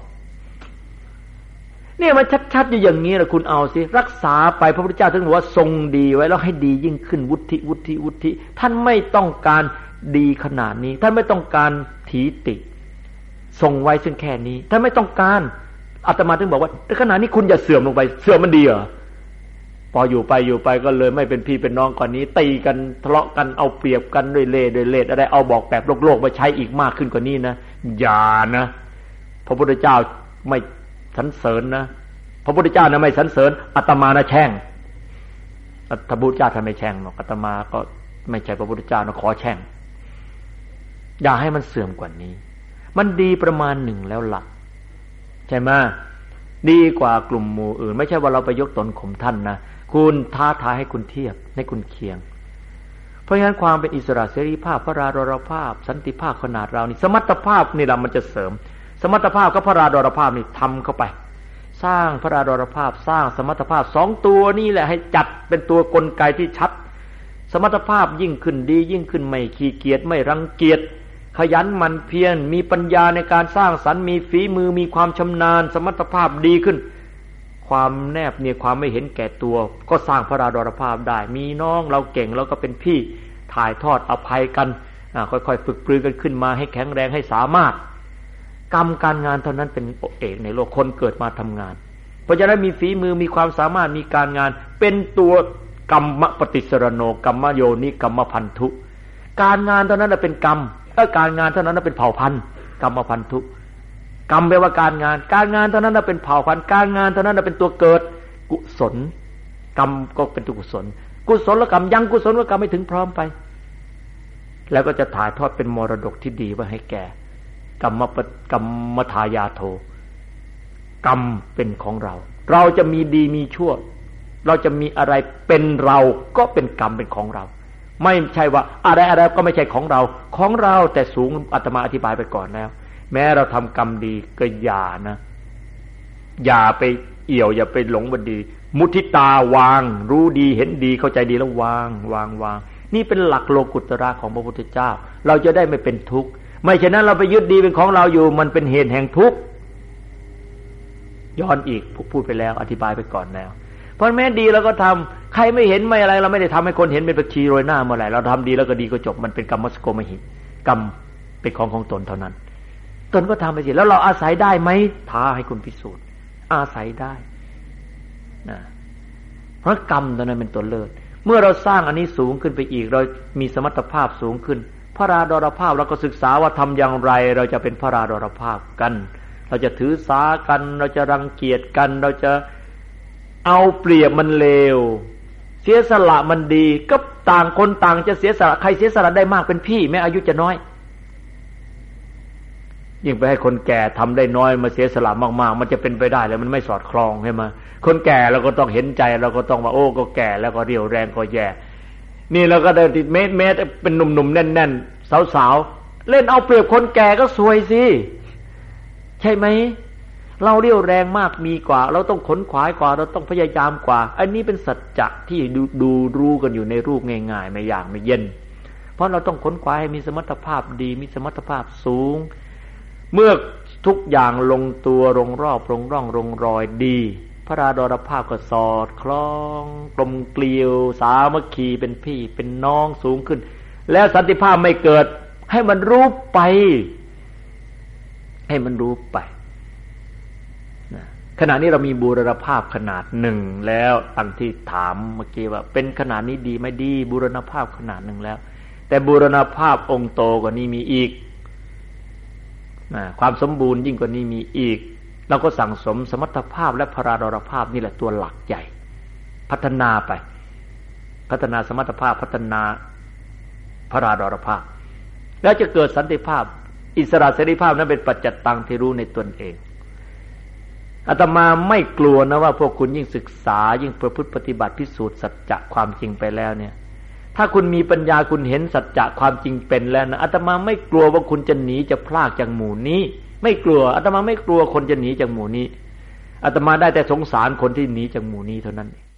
เนี่ยมันชัดๆอยู่อย่างนี้แหละคุณเอาสิรักษาไปพระพุทธเจ้าถึงบอกว่าทรงดีไว้แล้วให้ดียิ่งขึ้นวุฒิท่านไม่ต้องการดีขนาดนี้ท่านไม่ต้องการถีติทรงไว้ซึ่งแค่นี้ท่านไม่ต้องการอาตมาถึงบอกว่าขนาดนี้คุณอย่าเสื่อมลงไปเสื่อมมันดีเหรอพออยู่ไปก็เลยไม่เป็นพี่เป็นน้องกว่านี้ตีกันทะเลาะกันเอาเปรียบกันด้วยเล่ห์อะไรเอาบอกแบบโลกมาใช้อีกมากขึ้นกว่านี้นะอย่านะพระพุทธเจ้าไม่สรรเสริญนะพระพุทธเจ้านะไม่สรรเสริญอาตมานะแช่งพระพุทธเจ้าท่านไม่แช่งหรอกอาตมาก็ไม่ใช่พระพุทธเจ้านะขอแช่งอย่าให้มันเสื่อมกว่านี้มันดีประมาณหนึ่งแล้วล่ะใช่ไหมดีกว่ากลุ่มหมู่อื่นไม่ใช่ว่าเราไปยกตนข่มท่านนะคุณท้าทายให้คุณเทียบให้คุณเคียงเพราะฉะนั้นความเป็นอิสระเสรีภาพพระราดรภาพสันติภาพขนาดเรานี่สมรรถภาพนี่แหละมันจะเสริมสมรรถภาพกับพระราดรภาพนี่ทำเข้าไปสร้างพระราดรภาพสร้างสมรรถภาพสองตัวนี่แหละให้จัดเป็นตัวกลไกที่ชัดสมรรถภาพยิ่งขึ้นดียิ่งขึ้นไม่ขี้เกียจไม่รังเกียจขยันหมั่นเพียรมีปัญญาในการสร้างสรรค์มีฝีมือมีความชำนาญสมรรถภาพดีขึ้นความแนบเนี่ยความไม่เห็นแก่ตัวก็สร้างพระราดรภาพได้มีน้องเราเก่งเราก็เป็นพี่ถ่ายทอดอภัยกันค่อยๆฝึกปรือกันขึ้นมาให้แข็งแรงให้สามารถกรรมการงานเท่านั้นเป็นเอกในโลกคนเกิดมาทำงานเพราะฉะนั้นมีฝีมือมีความสามารถมีการงานเป็นตัวกรรมปฏิสรโนกรรมโยนิกรรมพันธุการงานเท่านั้นเป็นกรรมการงานเท่านั้นเป็นเผ่าพันธุ์กรรมพันธุกรรมแปลว่าการงานเท่านั้นเป็นเผ่าพันธุ์การงานเท่านั้นเป็นตัวเกิดกุศลกรรมก็เป็นตัวกุศลกรรมยังกุศลกรรมไม่ถึงพร้อมไปแล้วก็จะถ่ายทอดเป็นมรดกที่ดีไว้ให้แก่กรรมทายาโทกรรมเป็นของเราจะมีดีมีชั่วเราจะมีอะไรเป็นเราก็เป็นกรรมเป็นของเราไม่ใช่ว่าอะไรก็ไม่ใช่ของเราแต่สูงอาตมาอธิบายไปก่อนแล้วแม้เราทำกรรมดีก็อย่านะอย่าไปเอี่ยวอย่าไปหลงบดีมุทิตาวางรู้ดีเห็นดีเข้าใจดีแล้ววางนี่เป็นหลักโลกุตระของพระพุทธเจ้าเราจะได้ไม่เป็นทุกข์ไม่ฉะนั้นเราไปยึดดีเป็นของเราอยู่มันเป็นเหตุแห่งทุกข์ย้อนอีกพูดไปแล้วอธิบายไปก่อนแล้วเพราะแม้ดีเราก็ทำใครไม่เห็นไม่อะไรเราไม่ได้ทำให้คนเห็นเป็นผักชีโรยหน้าเมื่อไหร่เราทำดีแล้วก็ดีก็จบมันเป็นกรรมสโกมหิกรรมเป็นของตนเท่านั้นตนก็ทำไปสิแล้วเราอาศัยได้ไหมท้าให้คุณพิสูจน์อาศัยได้นะเพราะกรรมตัวนั้นเป็นตัวเลิศเมื่อเราสร้างอันนี้สูงขึ้นไปอีกเรามีสมรรถภาพสูงขึ้นพระราดรภาพเราก็ศึกษาว่าทำอย่างไรเราจะเป็นพระราดรภาพกันเราจะถือสากันเราจะรังเกียจกันเราจะเอาเปรียบมันเลวเสียสละมันดีก็ต่างคนต่างจะเสียสละใครเสียสละได้มากเป็นพี่แม้อายุจะน้อยยิ่งไปให้คนแก่ทำได้น้อยมาเสียสละมากๆมันจะเป็นไปได้แล้วมันไม่สอดคล้องใช่ไหมคนแก่เราก็ต้องเห็นใจเราก็ต้องว่าโอ้ก็แก่แล้วก็เรี่ยวแรงก็แย่นี่เราก็เดินติดเมตรเป็นหนุ่มๆแน่นๆสาวๆเล่นเอาเปรียบคนแก่ก็ซวยสิใช่ไหมเราเรี่ยวแรงมากมีกว่าเราต้องขนขวายกว่าเราต้องพยายามกว่าอันนี้เป็นสัจจะที่ดูรู้กันอยู่ในรูปง่ายๆไม่ยากไม่เย็นเพราะเราต้องขนขวายให้มีสมรรถภาพดีมีสมรรถภาพสูงเมื่อทุกอย่างลงตัวลงรอบลงร่องลงรอยดีพระราดรภาพก็สอดคล้องกลมเกลียวสามัคคีเป็นพี่เป็นน้องสูงขึ้นแล้วสันติภาพไม่เกิดให้มันรู้ไปขณะนี้เรามีบูรณภาพขนาดหนึ่งแล้วอันที่ถามเมื่อกี้ว่าเป็นขนาดนี้ดีไม่ดีบูรณภาพขนาดหนึ่งแล้วแต่บูรณภาพองค์โตกว่านี้มีอีกความสมบูรณ์ยิ่งกว่านี้มีอีกเราก็สั่งสมสมรรถภาพและพระราดรภาพนี่แหละตัวหลักใหญ่พัฒนาไปพัฒนาสมรรถภาพพัฒนาพระราดรภาพแล้วจะเกิดสันติภาพอิสระเสรีภาพนั้นเป็นปัจจัตตังที่รู้ในตนเองอาตมาไม่กลัวนะว่าพวกคุณยิ่งศึกษายิ่งประพฤติปฏิบัติพิสูจน์สัจจะความจริงไปแล้วเนี่ยถ้าคุณมีปัญญาคุณเห็นสัจจะความจริงเป็นแล้วนะอาตมาไม่กลัวว่าคุณจะหนีจะพลากจากหมู่นี้ไม่กลัวอาตมาไม่กลัวคนจะหนีจากหมู่นี้อาตมาได้แต่สงสารคนที่หนีจากหมู่นี้เท่านั้น